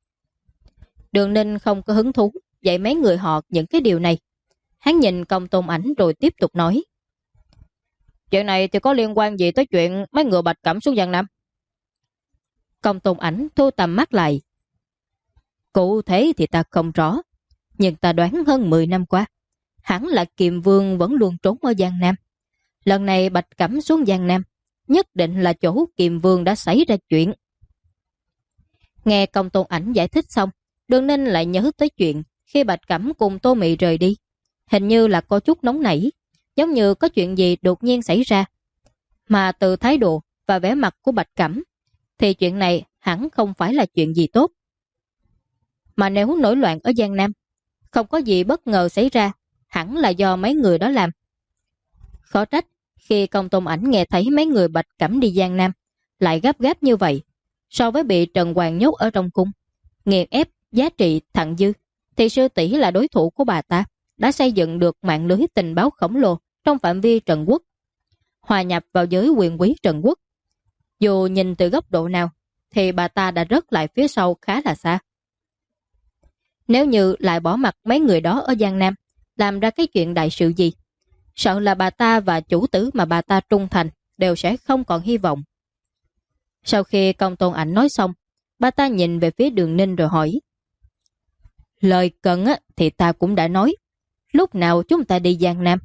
Đường Ninh không có hứng thú dạy mấy người họ những cái điều này. Hắn nhìn Công Tôn Ảnh rồi tiếp tục nói. Chuyện này thì có liên quan gì tới chuyện mấy người Bạch Cẩm xuống Giang Nam? Công Tôn Ảnh thu tầm mắt lại. Cụ thể thì ta không rõ, nhưng ta đoán hơn 10 năm qua, hẳn là Kiềm Vương vẫn luôn trốn ở Giang Nam. Lần này Bạch Cẩm xuống Giang Nam, nhất định là chỗ Kiềm Vương đã xảy ra chuyện. Nghe Công Tôn Ảnh giải thích xong, Đường Ninh lại nhớ tới chuyện khi Bạch Cẩm cùng Tô Mị rời đi. Hình như là có chút nóng nảy, giống như có chuyện gì đột nhiên xảy ra. Mà từ thái độ và vẻ mặt của Bạch Cẩm, thì chuyện này hẳn không phải là chuyện gì tốt. Mà nếu nổi loạn ở Giang Nam, không có gì bất ngờ xảy ra, hẳn là do mấy người đó làm. Khó trách khi Công Tôn Ảnh nghe thấy mấy người Bạch Cẩm đi Giang Nam lại gấp gáp như vậy. So với bị Trần Hoàng nhốt ở trong cung, nghiền ép giá trị thặng dư, thì sư tỷ là đối thủ của bà ta, đã xây dựng được mạng lưới tình báo khổng lồ trong phạm vi Trần Quốc, hòa nhập vào giới quyền quý Trần Quốc. Dù nhìn từ góc độ nào, thì bà ta đã rớt lại phía sau khá là xa. Nếu như lại bỏ mặt mấy người đó ở Giang Nam, làm ra cái chuyện đại sự gì, sợ là bà ta và chủ tử mà bà ta trung thành đều sẽ không còn hy vọng. Sau khi Công Tôn Ảnh nói xong, bà ta nhìn về phía Đường Ninh rồi hỏi. Lời cần thì ta cũng đã nói, lúc nào chúng ta đi Giang Nam?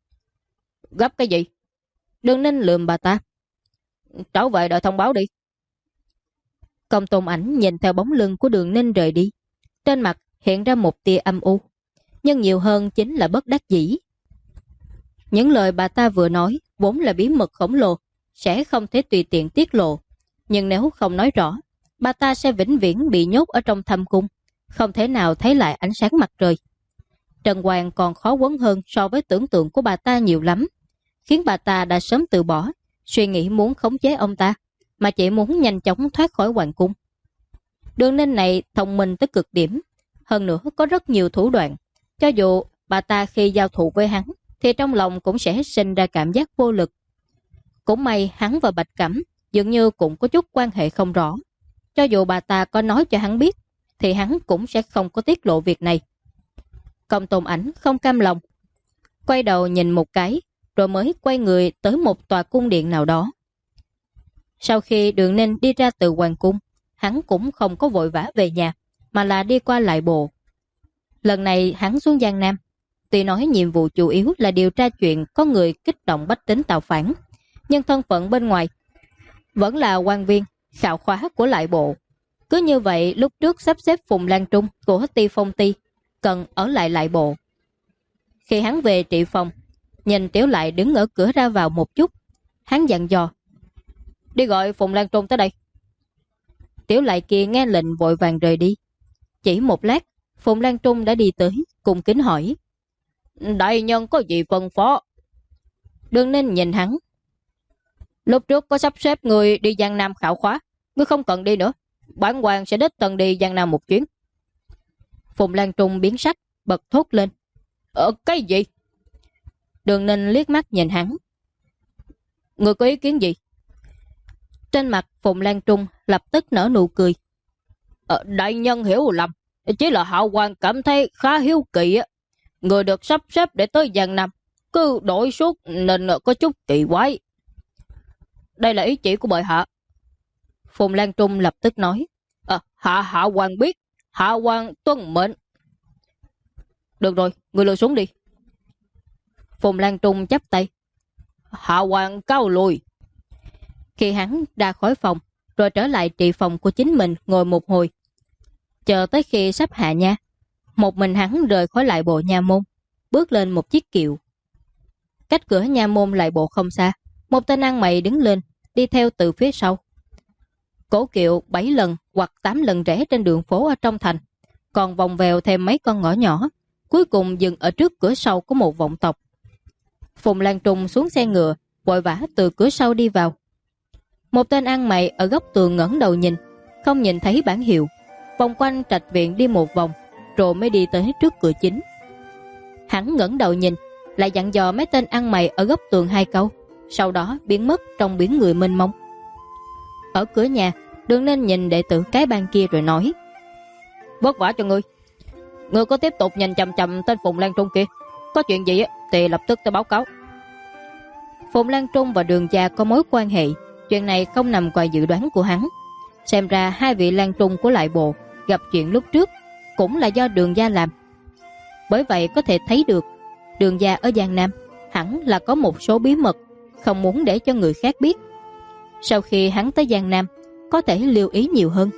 Gấp cái gì? Đường Ninh lườm bà ta. Trở về đợi thông báo đi. Công Tôn Ảnh nhìn theo bóng lưng của Đường Ninh rời đi, trên mặt hiện ra một tia âm u, nhưng nhiều hơn chính là bất đắc dĩ. Những lời bà ta vừa nói vốn là bí mật khổng lồ, sẽ không thể tùy tiện tiết lộ. Nhưng nếu không nói rõ, bà ta sẽ vĩnh viễn bị nhốt ở trong thâm cung, không thể nào thấy lại ánh sáng mặt trời. Trần Hoàng còn khó quấn hơn so với tưởng tượng của bà ta nhiều lắm, khiến bà ta đã sớm từ bỏ suy nghĩ muốn khống chế ông ta, mà chỉ muốn nhanh chóng thoát khỏi hoàng cung. Đường Ninh này thông minh tới cực điểm, hơn nữa có rất nhiều thủ đoạn. Cho dù bà ta khi giao thủ với hắn, thì trong lòng cũng sẽ sinh ra cảm giác vô lực. Cũng may hắn và Bạch Cẩm dường như cũng có chút quan hệ không rõ. Cho dù bà ta có nói cho hắn biết, thì hắn cũng sẽ không có tiết lộ việc này. Công Tôn Ảnh không cam lòng, quay đầu nhìn một cái, rồi mới quay người tới một tòa cung điện nào đó. Sau khi Đường Ninh đi ra từ hoàng cung, hắn cũng không có vội vã về nhà, mà là đi qua lại bộ. Lần này hắn xuống Giang Nam, tuy nói nhiệm vụ chủ yếu là điều tra chuyện có người kích động bách tính tạo phản, nhưng thân phận bên ngoài vẫn là quan viên khảo khóa của lại bộ. Cứ như vậy, lúc trước sắp xếp Phùng Lan Trung của Ti Phong Ti cần ở lại bộ. Khi hắn về trị phòng, nhìn Tiểu Lại đứng ở cửa ra vào một chút, hắn dặn dò. Đi gọi Phùng Lan Trung tới đây. Tiểu Lại kia nghe lệnh vội vàng rời đi. Chỉ một lát, Phùng Lan Trung đã đi tới, cung kính hỏi. Đại nhân có gì phân phó? Đường Ninh nhìn hắn. Lúc trước có sắp xếp người đi Giang Nam khảo khóa, ngươi không cần đi nữa. Bản hoàng sẽ đích thân đi Giang Nam một chuyến. Phùng Lan Trung biến sắc, bật thốt lên. Cái gì? Đường Ninh liếc mắt nhìn hắn. Ngươi có ý kiến gì? Trên mặt Phùng Lan Trung lập tức nở nụ cười. Đại nhân hiểu lầm, chỉ là Hạo Hoàng cảm thấy khá hiếu kỳ. Người được sắp xếp để tới Giang Nam cứ đổi suốt nên có chút kỳ quái. Đây là ý chỉ của bệ hạ. Phùng Lan Trung lập tức nói. Hạ Hoàng biết, Hạ Hoàng tuân mệnh. Được rồi, người lùi xuống đi. Phùng Lan Trung chắp tay. Hạ Hoàng cáo lùi. Khi hắn ra khỏi phòng, rồi trở lại trị phòng của chính mình ngồi một hồi. Chờ tới khi sắp hạ nha, một mình hắn rời khỏi lại bộ nha môn, bước lên một chiếc kiệu. Cách cửa nha môn lại bộ không xa, một tên ăn mày đứng lên, đi theo từ phía sau. Cổ kiệu 7 lần hoặc 8 lần rẽ trên đường phố ở trong thành, còn vòng vèo thêm mấy con ngõ nhỏ, cuối cùng dừng ở trước cửa sau của một vọng tộc. Phùng Lan Trung xuống xe ngựa, vội vã từ cửa sau đi vào. Một tên ăn mày ở góc tường ngẩng đầu nhìn, không nhìn thấy bảng hiệu, vòng quanh trạch viện đi một vòng, rồi mới đi tới trước cửa chính. Hắn ngẩng đầu nhìn, lại dặn dò mấy tên ăn mày ở góc tường 2 câu, sau đó biến mất trong biển người mênh mông. Ở cửa nhà, Đường Ninh nhìn đệ tử cái ban kia rồi nói: "Vất vả cho ngươi. Ngươi có tiếp tục nhìn chằm chằm tên Phùng Lan Trung kia, có chuyện gì thì lập tức tới báo cáo." Phùng Lan Trung và Đường gia có mối quan hệ, chuyện này không nằm ngoài dự đoán của hắn. Xem ra hai vị Lan Trung của lại bộ gặp chuyện lúc trước cũng là do Đường gia làm. Bởi vậy có thể thấy được Đường gia ở Giang Nam hẳn là có một số bí mật không muốn để cho người khác biết. Sau khi hắn tới Giang Nam, có thể lưu ý nhiều hơn.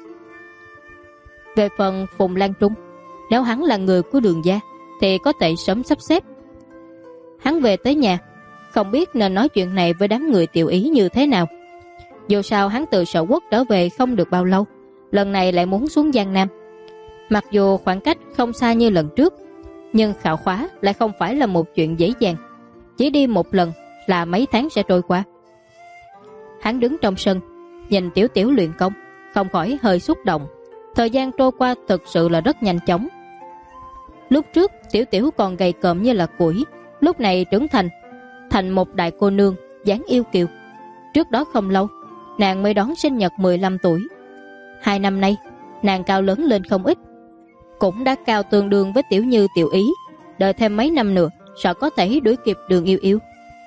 Về phần Phùng Lan Trung, nếu hắn là người của Đường gia thì có thể sớm sắp xếp. Hắn về tới nhà, không biết nên nói chuyện này với đám người Tiểu Ý như thế nào. Dù sao hắn từ Sở Quốc trở về không được bao lâu, lần này lại muốn xuống Giang Nam. Mặc dù khoảng cách không xa như lần trước, nhưng khảo khóa lại không phải là một chuyện dễ dàng. Chỉ đi một lần là mấy tháng sẽ trôi qua. Hắn đứng trong sân, nhìn Tiểu Tiểu luyện công, không khỏi hơi xúc động. Thời gian trôi qua thực sự là rất nhanh chóng. Lúc trước Tiểu Tiểu còn gầy còm như là củi, lúc này trưởng thành một đại cô nương dáng yêu kiều. Trước đó không lâu, nàng mới đón sinh nhật 15 tuổi. 2 năm nay, nàng cao lớn lên không ít, cũng đã cao tương đương với Tiểu Như Tiểu Ý. Đợi thêm mấy năm nữa, sợ có thể đuổi kịp Đường Yêu Yêu.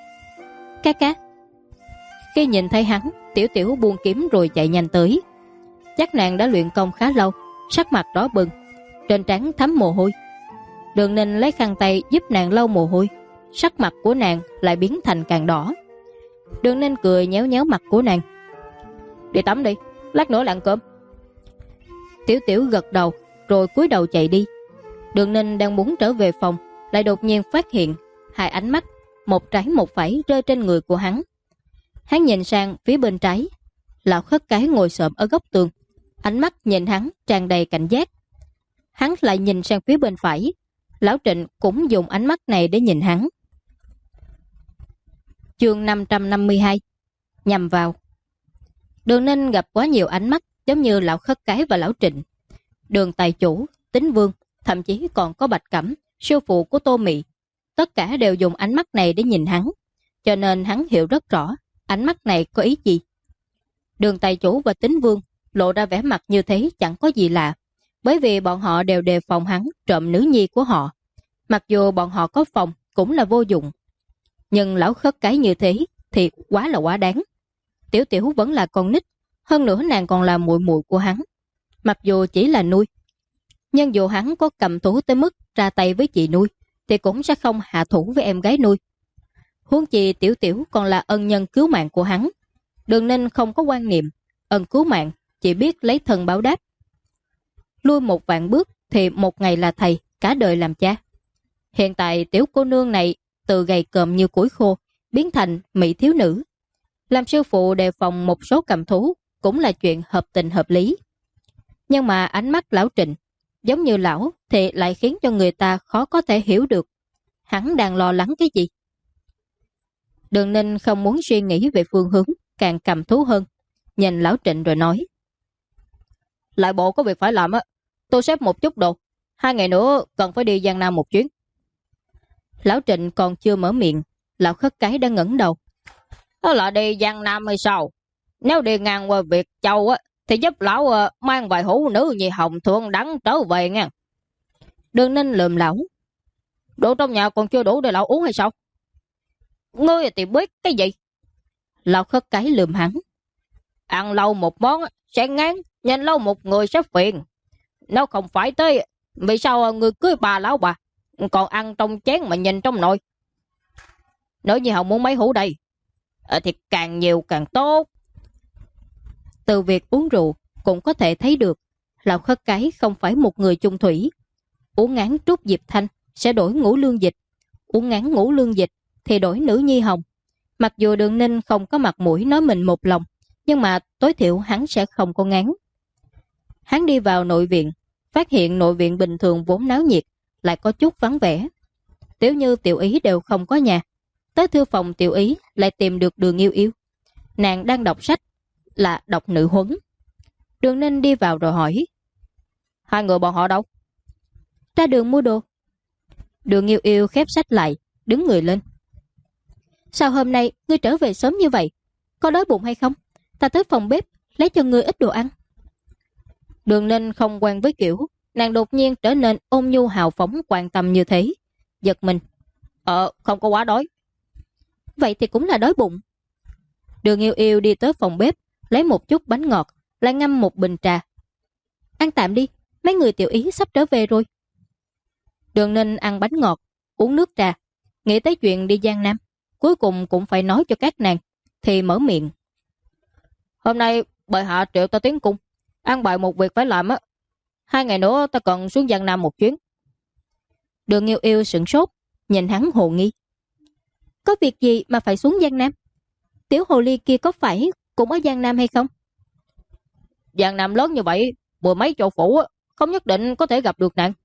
Cá. Khi nhìn thấy hắn, Tiểu Tiểu buông kiếm rồi chạy nhanh tới. Chắc nàng đã luyện công khá lâu, sắc mặt đỏ bừng, trên trán thấm mồ hôi. Đường Ninh lấy khăn tay giúp nàng lau mồ hôi, sắc mặt của nàng lại biến thành càng đỏ. Đường Ninh cười nhéo nhéo mặt của nàng: "Đi tắm đi, lát nữa là ăn cơm." Tiểu Tiểu gật đầu rồi cúi đầu chạy đi. Đường Ninh đang muốn trở về phòng, lại đột nhiên phát hiện hai ánh mắt, một trái một phải rơi trên người của hắn. Hắn nhìn sang phía bên trái, lão Khất Cái ngồi xổm ở góc tường, ánh mắt nhìn hắn tràn đầy cảnh giác. Hắn lại nhìn sang phía bên phải, lão Trịnh cũng dùng ánh mắt này để nhìn hắn. Chương 552 nhằm vào. Đường Ninh gặp quá nhiều ánh mắt giống như lão Khất Cái và lão Trịnh. Đường tài chủ, Tính Vương, thậm chí còn có Bạch Cẩm, sư phụ của Tô Mị, tất cả đều dùng ánh mắt này để nhìn hắn, cho nên hắn hiểu rất rõ ánh mắt này có ý gì. Đường tài chủ và Tính Vương lộ ra vẻ mặt như thế chẳng có gì lạ, bởi vì bọn họ đều đề phòng hắn trộm nữ nhi của họ. Mặc dù bọn họ có phòng cũng là vô dụng, nhưng lão Khất Cái như thế thì quá là quá đáng. Tiểu Tiểu vẫn là con nít, hơn nữa nàng còn là muội muội của hắn. Mặc dù chỉ là nuôi, nhưng dù hắn có cầm thú tới mức ra tay với chị nuôi thì cũng sẽ không hạ thủ với em gái nuôi. Huống chi Tiểu Tiểu còn là ân nhân cứu mạng của hắn. Đường Ninh không có quan niệm ân cứu mạng, chỉ biết lấy thân báo đáp. Lui một vạn bước thì một ngày là thầy, cả đời làm cha. Hiện tại tiểu cô nương này từ gầy còm như củi khô biến thành mỹ thiếu nữ, làm sư phụ đề phòng một số cầm thú cũng là chuyện hợp tình hợp lý. Nhưng mà ánh mắt lão Trịnh giống như lão thì lại khiến cho người ta khó có thể hiểu được hắn đang lo lắng cái gì. Đường Ninh không muốn suy nghĩ về phương hướng càng cầm thú hơn, nhìn lão Trịnh rồi nói: "Lại bộ có việc phải làm á, tôi xếp một chút đồ, 2 ngày nữa cần phải đi Giang Nam một chuyến." Lão Trịnh còn chưa mở miệng, lão Khất Cái đã ngẩng đầu: "Đó là đi Giang Nam hay sao? Nếu đi ngang qua Việt Châu á thì giúp lão mang vài hũ nữ nhi hồng thượng đắng trở về nha." Đường Ninh lườm lão: "Đồ trong nhà còn chưa đủ để lão uống hay sao?" "Ngươi thì biết cái gì?" Lão Khất Cái lườm hắn: "Ăn lâu một món sẽ ngán, nhìn lâu một người sẽ phiền. Nếu không phải tới, vì sao ngươi cưới bà lão bà, còn ăn trong chén mà nhìn trong nồi? Nếu như Hồng muốn mấy hũ đây, thì càng nhiều càng tốt." Từ việc uống rượu cũng có thể thấy được lão Khất Cái không phải một người chung thủy. Uống ngán trúc diệp thanh sẽ đổi ngũ lương dịch, uống ngán ngũ lương dịch thì đổi nữ nhi hồng. Mặc dù Đường Ninh không có mặt mũi nói mình một lòng, nhưng mà tối thiểu hắn sẽ không có ngán. Hắn đi vào nội viện, phát hiện nội viện bình thường vốn náo nhiệt lại có chút vắng vẻ. Tiểu Như Tiểu Ý đều không có nhà. tới thư phòng Tiểu Ý lại tìm được Đường Yêu Yêu. Nàng đang đọc sách, là đọc nữ huấn. Đường Ninh đi vào rồi hỏi: Hai người bọn họ đâu? Ra đường mua đồ. Đường Yêu Yêu khép sách lại, đứng người lên. Sao hôm nay ngươi trở về sớm như vậy? Có đói bụng hay không? Ta tới phòng bếp lấy cho ngươi ít đồ ăn. Đường Ninh không quen với kiểu nàng đột nhiên trở nên ôn nhu hào phóng quan tâm như thế, giật mình. Không có quá đói. Vậy thì cũng là đói bụng. Đường Yêu Yêu đi tới phòng bếp, lấy một chút bánh ngọt, lại ngâm một bình trà. Ăn tạm đi, mấy người Tiểu Ý sắp trở về rồi. Đường Ninh ăn bánh ngọt, uống nước trà, nghĩ tới chuyện đi Giang Nam, cuối cùng cũng phải nói cho các nàng, thì mở miệng. Hôm nay bệ hạ triệu ta tiến cung, an bài một việc phải làm á. 2 ngày nữa ta cần xuống Giang Nam một chuyến. Đường Yêu Yêu sửng sốt, nhìn hắn hồ nghi. Có việc gì mà phải xuống Giang Nam? Tiểu hồ ly kia có phải cũng ở Giang Nam hay không? Giang Nam lớn như vậy, 10 mấy châu phủ á, không nhất định có thể gặp được nàng.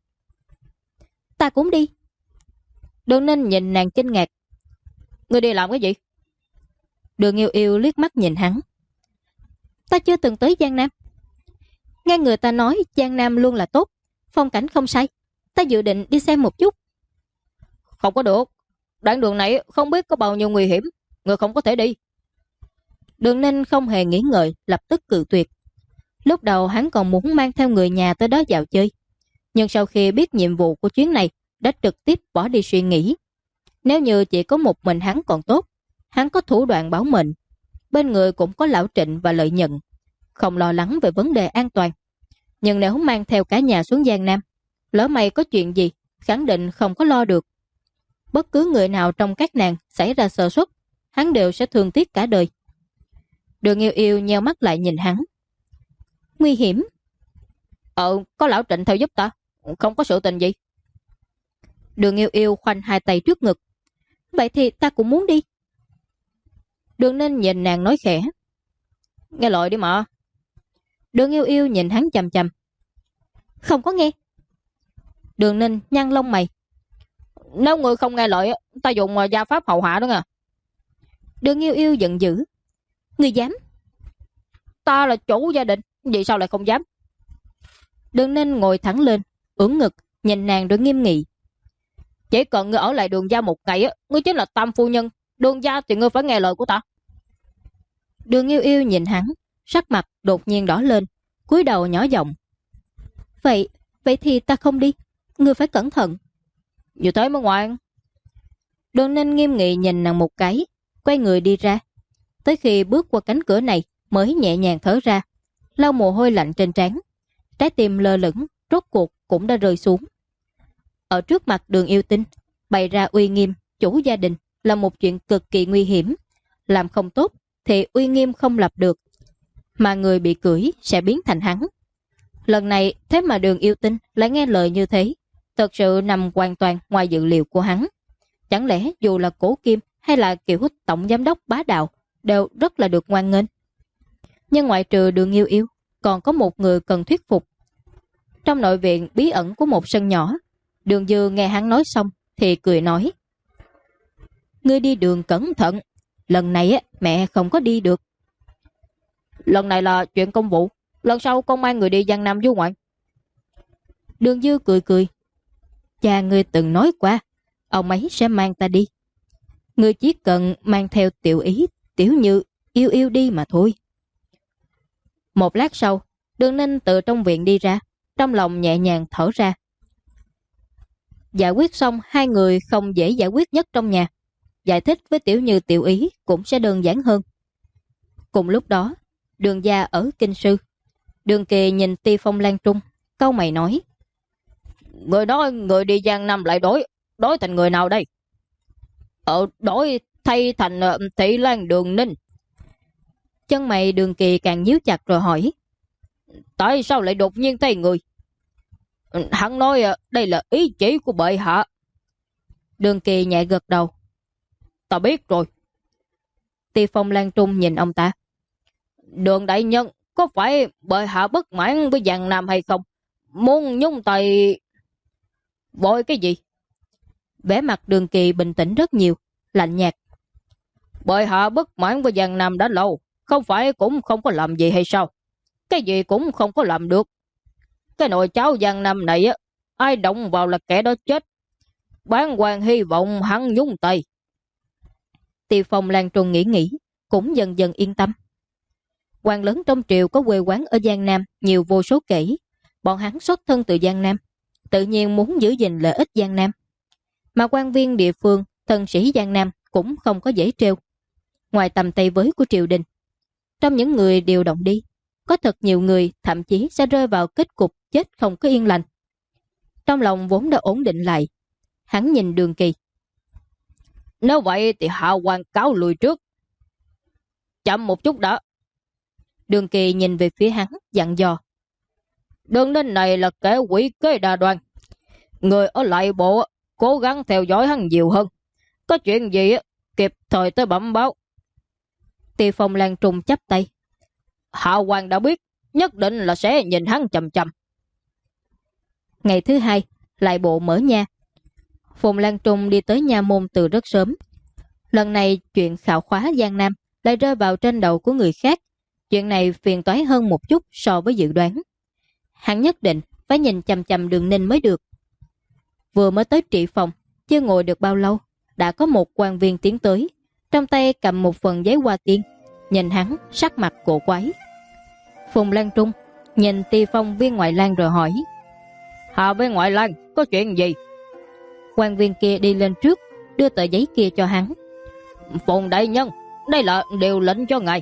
Ta cũng đi. Đường Ninh nhìn nàng kinh ngạc. Ngươi đi làm cái gì? Đường Yêu Yêu liếc mắt nhìn hắn. Ta chưa từng tới Giang Nam. Nghe người ta nói Giang Nam luôn là tốt, phong cảnh không sai. Ta dự định đi xem một chút. Không có được. Đoạn đường này không biết có bao nhiêu nguy hiểm, người không có thể đi. Đường Ninh không hề nghĩ ngợi, lập tức cự tuyệt. Lúc đầu hắn còn muốn mang theo người nhà tới đó dạo chơi, nhưng sau khi biết nhiệm vụ của chuyến này, đã trực tiếp bỏ đi suy nghĩ. Nếu như chỉ có một mình hắn còn tốt, hắn có thủ đoạn bảo mệnh, bên người cũng có Lão Trịnh và Lợi Nhận, không lo lắng về vấn đề an toàn. Nhưng nếu mang theo cả nhà xuống Giang Nam, lỡ may có chuyện gì, khẳng định không có lo được. Bất cứ người nào trong các nàng xảy ra sơ suất, hắn đều sẽ thương tiếc cả đời. Đường Yêu Yêu nheo mắt lại nhìn hắn. Nguy hiểm? Có Lão Trịnh theo giúp ta, không có sự tình gì. Đường Yêu Yêu khoanh hai tay trước ngực. Vậy thì ta cũng muốn đi. Đường Ninh nhìn nàng nói khẽ. Nghe lời đi mà. Đường Yêu Yêu nhìn hắn chằm chằm. Không có nghe. Đường Ninh nhăn lông mày. Nếu người không nghe lời, ta dùng gia pháp hậu hạ đó nha. Đường Yêu Yêu giận dữ. Người dám? Ta là chủ gia đình, vì sao lại không dám? Đường Ninh ngồi thẳng lên, ưỡn ngực, nhìn nàng rồi nghiêm nghị. Chỉ cần ngươi ở lại Đường gia một ngày, ngươi chính là tam phu nhân. Đường gia thì ngươi phải nghe lời của ta. Đường Yêu Yêu nhìn hắn, sắc mặt đột nhiên đỏ lên, cúi đầu nhỏ giọng. Vậy thì ta không đi, ngươi phải cẩn thận. Như thế mới ngoan. Đường Ninh nghiêm nghị nhìn nàng một cái, quay người đi ra. Tới khi bước qua cánh cửa này mới nhẹ nhàng thở ra, lau mồ hôi lạnh trên trán. Trái tim lơ lửng, rốt cuộc cũng đã rơi xuống. Ở trước mặt Đường Yêu Tinh, bày ra uy nghiêm chủ gia đình là một chuyện cực kỳ nguy hiểm. Làm không tốt thì uy nghiêm không lập được, mà người bị cưỡi sẽ biến thành hắn. Lần này thế mà Đường Yêu Tinh lại nghe lời như thế, thật sự nằm hoàn toàn ngoài dự liệu của hắn. Chẳng lẽ dù là Cổ Kim hay là kiểu tổng giám đốc bá đạo đều rất là được ngoan nghênh? Nhưng ngoại trừ Đường Yêu Yêu, còn có một người cần thuyết phục. Trong nội viện bí ẩn của một sân nhỏ, Đường Dư nghe hắn nói xong thì cười nói. Ngươi đi đường cẩn thận, lần này mẹ không có đi được. Lần này là chuyện công vụ, lần sau con mang người đi Giang Nam du ngoạn. Đường Dư cười cười. Cha ngươi từng nói qua, ông ấy sẽ mang ta đi. Ngươi chỉ cần mang theo Tiểu Ý, Tiểu Như, Yêu Yêu đi mà thôi. Một lát sau, Đường Ninh từ trong viện đi ra, trong lòng nhẹ nhàng thở ra. Giải quyết xong hai người không dễ giải quyết nhất trong nhà, giải thích với Tiểu Như Tiểu Ý cũng sẽ đơn giản hơn. Cùng lúc đó, Đường gia ở Kinh Sư. Đường Kỳ nhìn Ti Phong Lan Trung, cau mày nói. Người nói người đi Giang Nam lại đổi thành người nào đây? Đổi thay thành Thị Lan Đường Ninh. Chân mày Đường Kỳ càng nhíu chặt rồi hỏi. Tại sao lại đột nhiên thay người? Hắn nói đây là ý chỉ của bệ hạ. Đường Kỳ nhẹ gật đầu. Ta biết rồi. Ti Phong Lan Trung nhìn ông ta. Đường đại nhân, có phải bệ hạ bất mãn với Giang Nam hay không? Muốn nhúng tay vội cái gì? Vẻ mặt Đường Kỳ bình tĩnh rất nhiều, lạnh nhạt. Bệ hạ bất mãn với Giang Nam đã lâu, không phải cũng không có làm gì hay sao? Cái gì cũng không có làm được. Cái nồi cháo Giang Nam này á, ai động vào là kẻ đó chết. Bán quan hy vọng hắn nhúng tay. Tiêu Phong Lan Trung nghĩ, cũng dần dần yên tâm. Quan lớn trong triều có quê quán ở Giang Nam nhiều vô số kể. Bọn hắn xuất thân từ Giang Nam, tự nhiên muốn giữ gìn lợi ích Giang Nam. Mà quan viên địa phương, thân sĩ Giang Nam cũng không có dễ trêu. Ngoài tầm tay với của triều đình, trong những người điều động đi, có thật nhiều người thậm chí sẽ rơi vào kết cục chết không có yên lành. Trong lòng vốn đã ổn định lại, hắn nhìn Đường Kỳ. Nếu vậy thì hạ quan cáo lùi trước. Chậm một chút đã. Đường Kỳ nhìn về phía hắn, dặn dò. Đường đến này là kẻ quỷ kế đa đoan. Người ở lại bộ cố gắng theo dõi hắn nhiều hơn. Có chuyện gì kịp thời tới bẩm báo. Tiêu Phong Lan Trung chắp tay. Hạ quan đã biết, nhất định là sẽ nhìn hắn chằm chằm. Ngày thứ hai, lại bộ mở nha. Phùng Lan Trung đi tới nha môn từ rất sớm. Lần này chuyện khảo khóa Giang Nam lại rơi vào trên đầu của người khác. Chuyện này phiền toái hơn một chút so với dự đoán. Hắn nhất định phải nhìn chằm chằm Đường Ninh mới được. Vừa mới tới trị phòng, chưa ngồi được bao lâu, đã có một quan viên tiến tới, trong tay cầm một phần giấy hoa tiên. Nhìn hắn sắc mặt cổ quái. Phùng Lan Trung nhìn Tiêu Phong viên ngoại lang rồi hỏi. Hạ với ngoại lang có chuyện gì? Quan viên kia đi lên trước, đưa tờ giấy kia cho hắn. Phùng đại nhân, đây là điều lệnh cho ngài.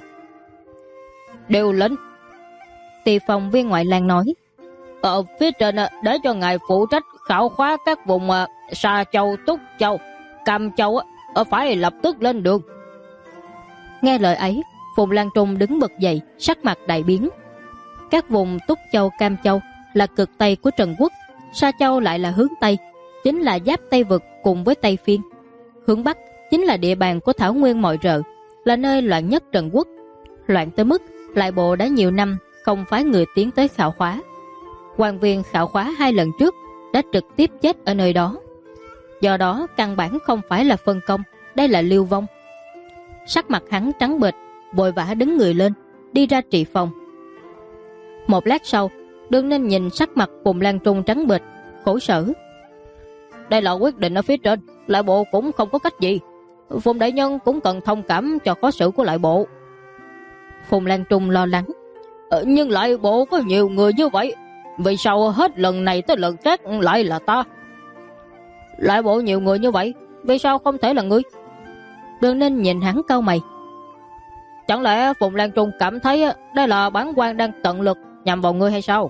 Điều lệnh? Tiêu Phong viên ngoại lang nói. Ở phía trên để cho ngài phụ trách khảo khóa các vùng Sa Châu, Túc Châu, Cam Châu phải lập tức lên đường. Nghe lời ấy, Phùng Lan Trung đứng bật dậy, sắc mặt đại biến. Các vùng Túc Châu, Cam Châu là cực Tây của Trần Quốc, Sa Châu lại là hướng Tây, chính là giáp Tây Vực cùng với Tây Phiên. Hướng Bắc chính là địa bàn của Thảo Nguyên Mọi Rợ, là nơi loạn nhất Trần Quốc. Loạn tới mức lại bộ đã nhiều năm không phái người tiến tới khảo khóa. Quan viên khảo khóa 2 lần trước đã trực tiếp chết ở nơi đó. Do đó căn bản không phải là phân công, đây là lưu vong. Sắc mặt hắn trắng bệch, vội vã đứng người lên, đi ra trị phòng. Một lát sau, Đường Ninh nhìn sắc mặt Phùng Lan Trung trắng bệch, khổ sở. Đây là quyết định ở phía trên, lại bộ cũng không có cách gì. Phùng đại nhân cũng cần thông cảm cho khó xử của lại bộ. Phùng Lan Trung lo lắng. Nhưng lại bộ có nhiều người như vậy, vì sao hết lần này tới lần khác lại là ta? Lại bộ nhiều người như vậy, vì sao không thể là ngươi? Đường Ninh nhìn hắn cau mày. Chẳng lẽ Phùng Lan Trung cảm thấy đây là bản quan đang tận lực nhằm vào ngươi hay sao?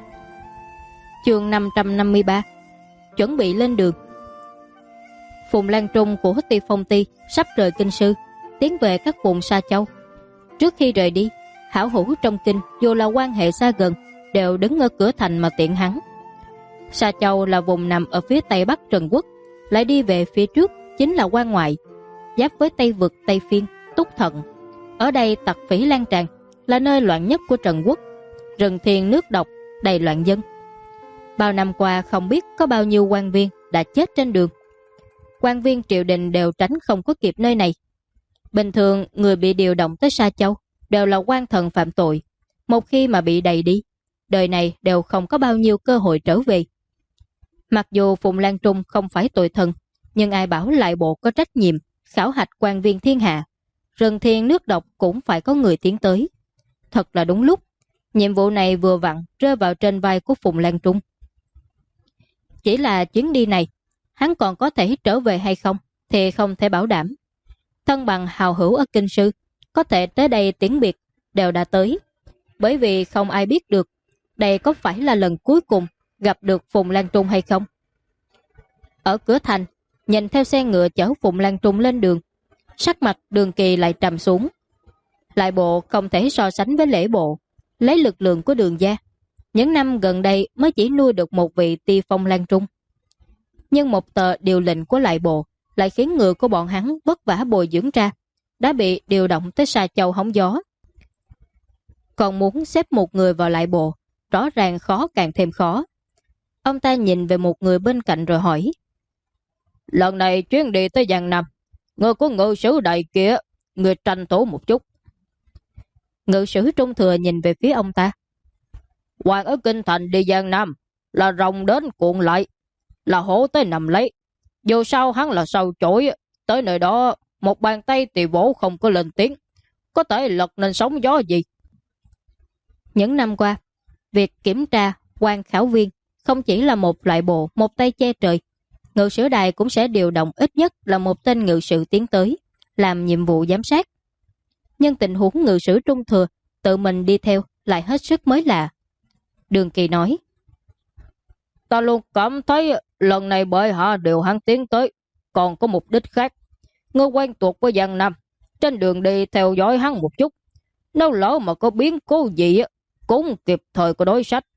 Chương 553. Chuẩn bị lên đường. Phùng Lan Trung của Tiêu Phong Ti sắp rời kinh sư, tiến về các vùng Sa Châu. Trước khi rời đi, hảo hữu trong kinh dù là quan hệ xa gần đều đứng ở cửa thành mà tiện hắn. Sa Châu là vùng nằm ở phía tây bắc Trần Quốc, lại đi về phía trước chính là quan ngoại, giáp với Tây Vực, Tây Phiên, Túc Thận. Ở đây tặc phỉ lan tràn, là nơi loạn nhất của Trần Quốc, rừng thiền nước độc, đầy loạn dân. Bao năm qua không biết có bao nhiêu quan viên đã chết trên đường. Quan viên triều đình đều tránh không có kịp nơi này. Bình thường người bị điều động tới Sa Châu đều là quan thần phạm tội, một khi mà bị đày đi, đời này đều không có bao nhiêu cơ hội trở về. Mặc dù Phùng Lan Trung không phải tội thần, nhưng ai bảo lại bộ có trách nhiệm khảo hạch quan viên thiên hạ, rừng thiên nước độc cũng phải có người tiến tới. Thật là đúng lúc, nhiệm vụ này vừa vặn rơi vào trên vai của Phùng Lan Trung. Chỉ là chuyến đi này, hắn còn có thể trở về hay không thì không thể bảo đảm. Thân bằng hào hữu ở kinh sư có thể tới đây tiễn biệt đều đã tới, bởi vì không ai biết được đây có phải là lần cuối cùng gặp được Phùng Lan Trung hay không. Ở cửa thành, nhìn theo xe ngựa chở Phùng Lan Trung lên đường, sắc mặt Đường Kỳ lại trầm xuống. Lại bộ không thể so sánh với lễ bộ, lấy lực lượng của Đường gia, những năm gần đây mới chỉ nuôi được một vị Ti Phong Lan Trung. Nhưng một tờ điều lệnh của lại bộ lại khiến người của bọn hắn vất vả bồi dưỡng ra, đã bị điều động tới Sa Châu hóng gió. Còn muốn xếp một người vào lại bộ, rõ ràng khó càng thêm khó. Ông ta nhìn về một người bên cạnh rồi hỏi. Lần này chuyến đi tới Giang Nam, Người có ngự sử đầy kia, người tranh thủ một chút. Ngự sử Trung Thừa nhìn về phía ông ta. Hoàng ở kinh thành đi Giang Nam, là rồng đến cuộn lại, là hổ tới nằm lấy. Dù sao hắn là sao chổi, tới nơi đó một bàn tay thì vỗ không có lên tiếng, có thể lật nên sóng gió gì. Những năm qua, việc kiểm tra quan khảo viên không chỉ là một loại bộ, một tay che trời. Ngự sử đài cũng sẽ điều động ít nhất là một tên ngự sử tiến tới, làm nhiệm vụ giám sát. Nhưng tình huống ngự sử Trung Thừa tự mình đi theo lại hết sức mới lạ. Đường Kỳ nói, Ta luôn cảm thấy lần này bởi hạ điều hắn tiến tới, còn có mục đích khác. Ngươi quen thuộc với Giang Nam, trên đường đi theo dõi hắn một chút. Nếu lỡ mà có biến cố gì cũng kịp thời có đối sách.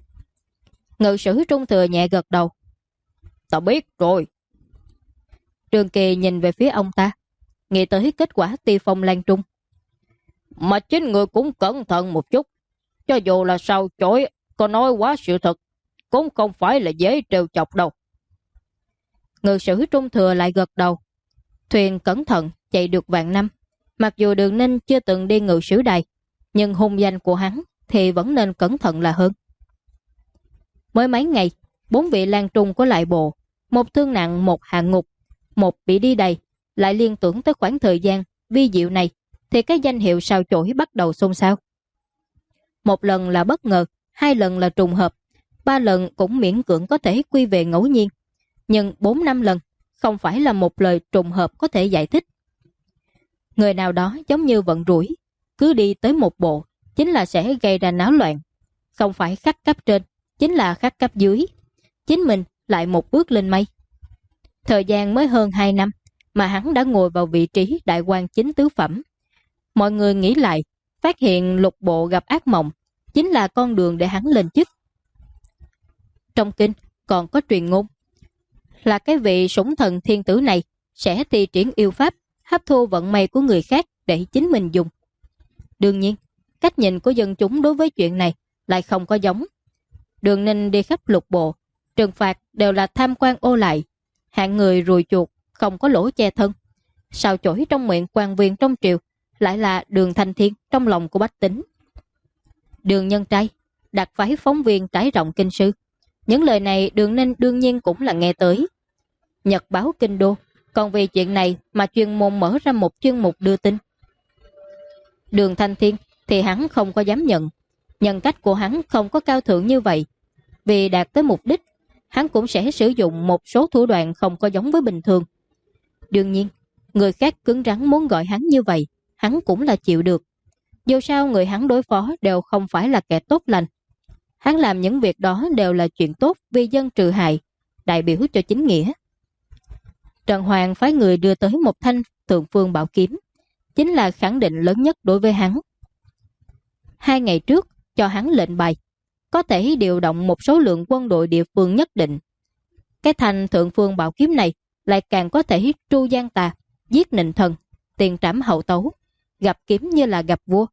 ngự sử Trung Thừa nhẹ gật đầu. Ta biết rồi. Đường Kỳ nhìn về phía ông ta, nghĩ tới kết quả Ti Phong Lan Trung. Mà chính người cũng cẩn thận một chút. Cho dù là sao chổi, có nói quá sự thật, cũng không phải là dễ trêu chọc đâu. Ngự sử Trung Thừa lại gật đầu. Thuyền cẩn thận chạy được vạn năm. Mặc dù Đường Ninh chưa từng đi ngự sử đài, nhưng hung danh của hắn thì vẫn nên cẩn thận là hơn. Mới mấy ngày, 4 vị lang trung của lại bộ, một thương nặng, một hạ ngục, một bị đi đầy, lại liên tưởng tới khoảng thời gian vi diệu này, thì cái danh hiệu sao chổi bắt đầu xôn xao. Một lần là bất ngờ, 2 lần là trùng hợp, 3 lần cũng miễn cưỡng có thể quy về ngẫu nhiên, nhưng 4-5 lần không phải là một lời trùng hợp có thể giải thích. Người nào đó giống như vận rủi, cứ đi tới một bộ chính là sẽ gây ra náo loạn, không phải khắc cấp trên chính là khắc cấp dưới, chính mình lại một bước lên mây. Thời gian mới hơn 2 năm mà hắn đã ngồi vào vị trí đại quan chính tứ phẩm. Mọi người nghĩ lại, phát hiện lục bộ gặp ác mộng chính là con đường để hắn lên chức. Trong kinh còn có truyền ngôn là cái vị sủng thần thiên tử này sẽ thi triển yêu pháp, hấp thu vận may của người khác để chính mình dùng. Đương nhiên, cách nhìn của dân chúng đối với chuyện này lại không có giống. Đường Ninh đi khắp lục bộ, trừng phạt đều là tham quan ô lại, hạng người rùi chuột, không có lỗ che thân. Sao chổi trong miệng quan viên trong triều lại là Đường Thanh Thiên trong lòng của bách tính. Đường Nhân Trai đặt phái phóng viên trải rộng kinh sư. Những lời này Đường Ninh đương nhiên cũng là nghe tới. Nhật báo Kinh Đô còn vì chuyện này mà chuyên môn mở ra một chuyên mục đưa tin. Đường Thanh Thiên thì hắn không có dám nhận. Nhân cách của hắn không có cao thượng như vậy. Vì đạt tới mục đích, hắn cũng sẽ sử dụng một số thủ đoạn không có giống với bình thường. Đương nhiên, người khác cứng rắn muốn gọi hắn như vậy, hắn cũng là chịu được. Dù sao người hắn đối phó đều không phải là kẻ tốt lành. Hắn làm những việc đó đều là chuyện tốt vì dân trừ hại, đại biểu cho chính nghĩa. Trần Hoàng phái người đưa tới một thanh Thượng Phương Bảo Kiếm, chính là khẳng định lớn nhất đối với hắn. 2 ngày trước, cho hắn lệnh bài, có thể điều động một số lượng quân đội địa phương nhất định. Cái thanh Thượng Phương Bảo Kiếm này lại càng có thể tru gian tà, giết nịnh thần, tiền trảm hậu tấu, gặp kiếm như là gặp vua.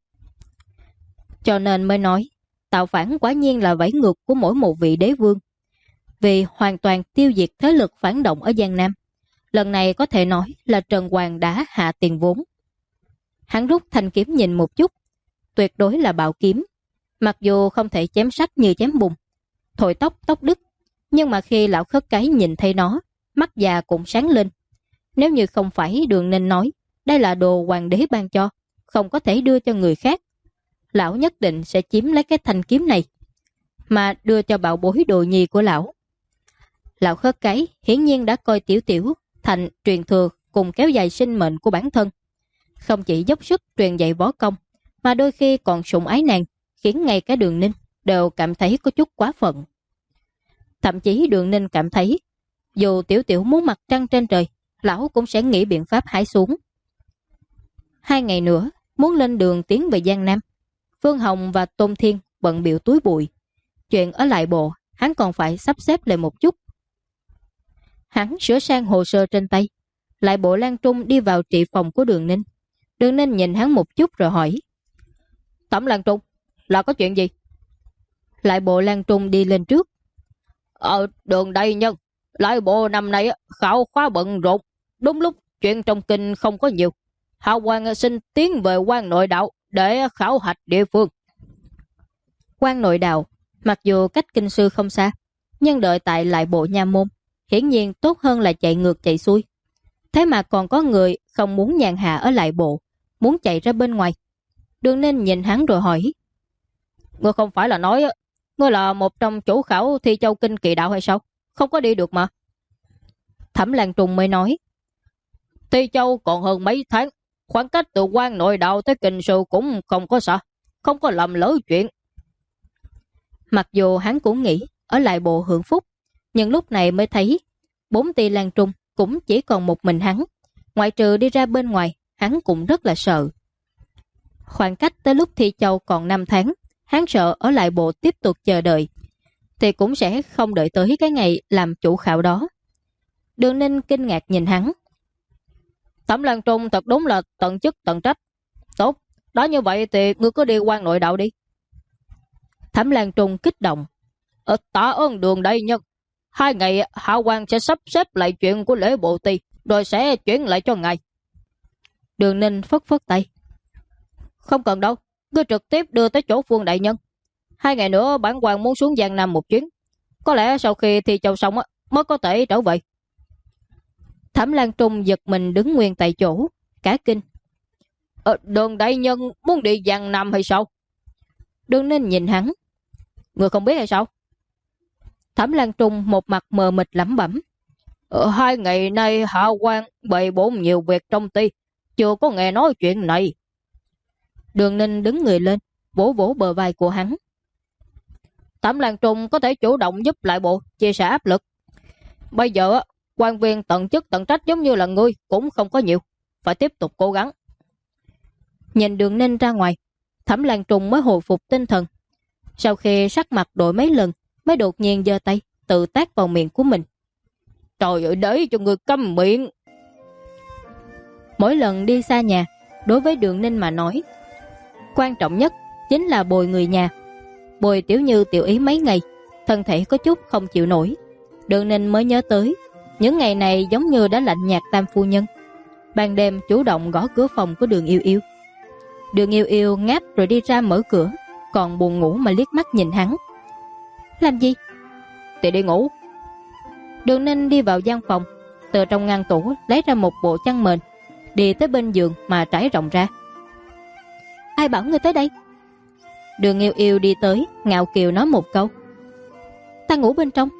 Cho nên mới nói, tạo phản quả nhiên là vẫy ngược của mỗi một vị đế vương. Vì hoàn toàn tiêu diệt thế lực phản động ở Giang Nam, lần này có thể nói là Trần Hoàng đã hạ tiền vốn. Hắn rút thanh kiếm nhìn một chút, tuyệt đối là bảo kiếm. Mặc dù không thể chém sắt như chém bùn, thổi tóc tóc đứt, nhưng mà khi lão khất cái nhìn thấy nó, mắt già cũng sáng lên. Nếu như không phải Đường Ninh nói đây là đồ hoàng đế ban cho, không có thể đưa cho người khác, lão nhất định sẽ chiếm lấy cái thanh kiếm này mà đưa cho bảo bối đồ nhi của lão. Lão khất cái hiển nhiên đã coi Tiểu Tiểu thành truyền thừa cùng kéo dài sinh mệnh của bản thân, không chỉ dốc sức truyền dạy võ công mà đôi khi còn sủng ái nàng, khiến ngay cả Đường Ninh đều cảm thấy có chút quá phận. Thậm chí Đường Ninh cảm thấy dù Tiểu Tiểu muốn mặt trăng trên trời, lão cũng sẽ nghĩ biện pháp hái xuống. 2 ngày nữa muốn lên đường tiến về Giang Nam. Phương Hồng và Tôn Thiên bận biểu túi bụi. Chuyện ở lại bộ hắn còn phải sắp xếp lại một chút. Hắn sửa sang hồ sơ trên tay. Lại bộ Lan Trung đi vào trị phòng của Đường Ninh. Đường Ninh nhìn hắn một chút rồi hỏi, Thẩm Lan Trung, là có chuyện gì? Lại bộ Lan Trung đi lên trước. Đường đại nhân, lại bộ năm nay khảo khóa bận rộn, đúng lúc chuyện trong kinh không có nhiều. Hạo Quang xin tiến về quan nội đạo để khảo hạch địa phương. Quan nội đạo, mặc dù cách kinh sư không xa, nhưng đợi tại lại bộ nha môn, hiển nhiên tốt hơn là chạy ngược chạy xuôi. Thế mà còn có người không muốn nhàn hạ ở lại bộ, muốn chạy ra bên ngoài. Đường Ninh nhìn hắn rồi hỏi: Ngươi không phải là nói ngươi là một trong chủ khảo thi châu kinh kỳ đạo hay sao? Không có đi được mà. Thẩm Lan Trung mới nói: Thi châu còn hơn mấy tháng, khoảng cách từ quan nội đạo tới kinh sư cũng không có xa, không có làm lỡ chuyện. Mặc dù hắn cũng nghĩ ở lại bộ hưởng phúc, nhưng lúc này mới thấy 4 Ti Lan Trung cũng chỉ còn một mình hắn. Ngoại trừ đi ra bên ngoài, hắn cũng rất là sợ. Khoảng cách tới lúc Thi Châu còn 5 tháng, hắn sợ ở lại bộ tiếp tục chờ đợi, thì cũng sẽ không đợi tới cái ngày làm chủ khảo đó. Đường Ninh kinh ngạc nhìn hắn. Thẩm Lan Trung thật đúng là tận chức tận trách. Tốt, đó như vậy thì ngươi cứ đi quan nội đạo đi. Thẩm Lan Trung kích động. Tạ ơn Đường đại nhân. 2 ngày Hạo Quang sẽ sắp xếp lại chuyện của lễ bộ ti, rồi sẽ chuyển lại cho ngài. Đường Ninh phất phất tay. Không cần đâu, ngươi trực tiếp đưa tới chỗ Phương đại nhân. 2 ngày nữa bản quan muốn xuống Giang Nam một chuyến. Có lẽ sau khi thi châu xong mới có thể trở về. Thẩm Lan Trung giật mình đứng nguyên tại chỗ, cả kinh. Đường đại nhân muốn đi Giang Nam hay sao? Đường Ninh nhìn hắn. Ngươi không biết hay sao? Thẩm Lan Trung một mặt mờ mịt lẩm bẩm. 2 ngày nay Hạo Quang bày bộn nhiều việc trong ty, chưa có nghe nói chuyện này. Đường Ninh đứng người lên, vỗ vỗ bờ vai của hắn. Thẩm Lan Trung có thể chủ động giúp lại bộ, chia sẻ áp lực. Bây giờ quan viên tận chức tận trách giống như là ngươi cũng không có nhiều, phải tiếp tục cố gắng. Nhìn Đường Ninh ra ngoài, Thẩm Lan Trung mới hồi phục tinh thần. Sau khi sắc mặt đổi mấy lần, mới đột nhiên giơ tay tự tát vào miệng của mình. Trời ơi, để cho người câm miệng. Mỗi lần đi xa nhà, đối với Đường Ninh mà nói, quan trọng nhất chính là bồi người nhà. Bồi Tiểu Như Tiểu Ý mấy ngày, thân thể có chút không chịu nổi. Đường Ninh mới nhớ tới, những ngày này giống như đã lạnh nhạt Tam phu nhân. Ban đêm chủ động gõ cửa phòng của Đường Yêu Yêu. Đường Yêu Yêu ngáp rồi đi ra mở cửa, còn buồn ngủ mà liếc mắt nhìn hắn. Làm gì? Thì đi ngủ. Đường Ninh đi vào gian phòng, từ trong ngăn tủ lấy ra một bộ chăn mền, đi tới bên giường mà trải rộng ra. Ai bảo ngươi tới đây? Đường Yêu Yêu đi tới, ngạo kiều nói một câu. Ta ngủ bên trong.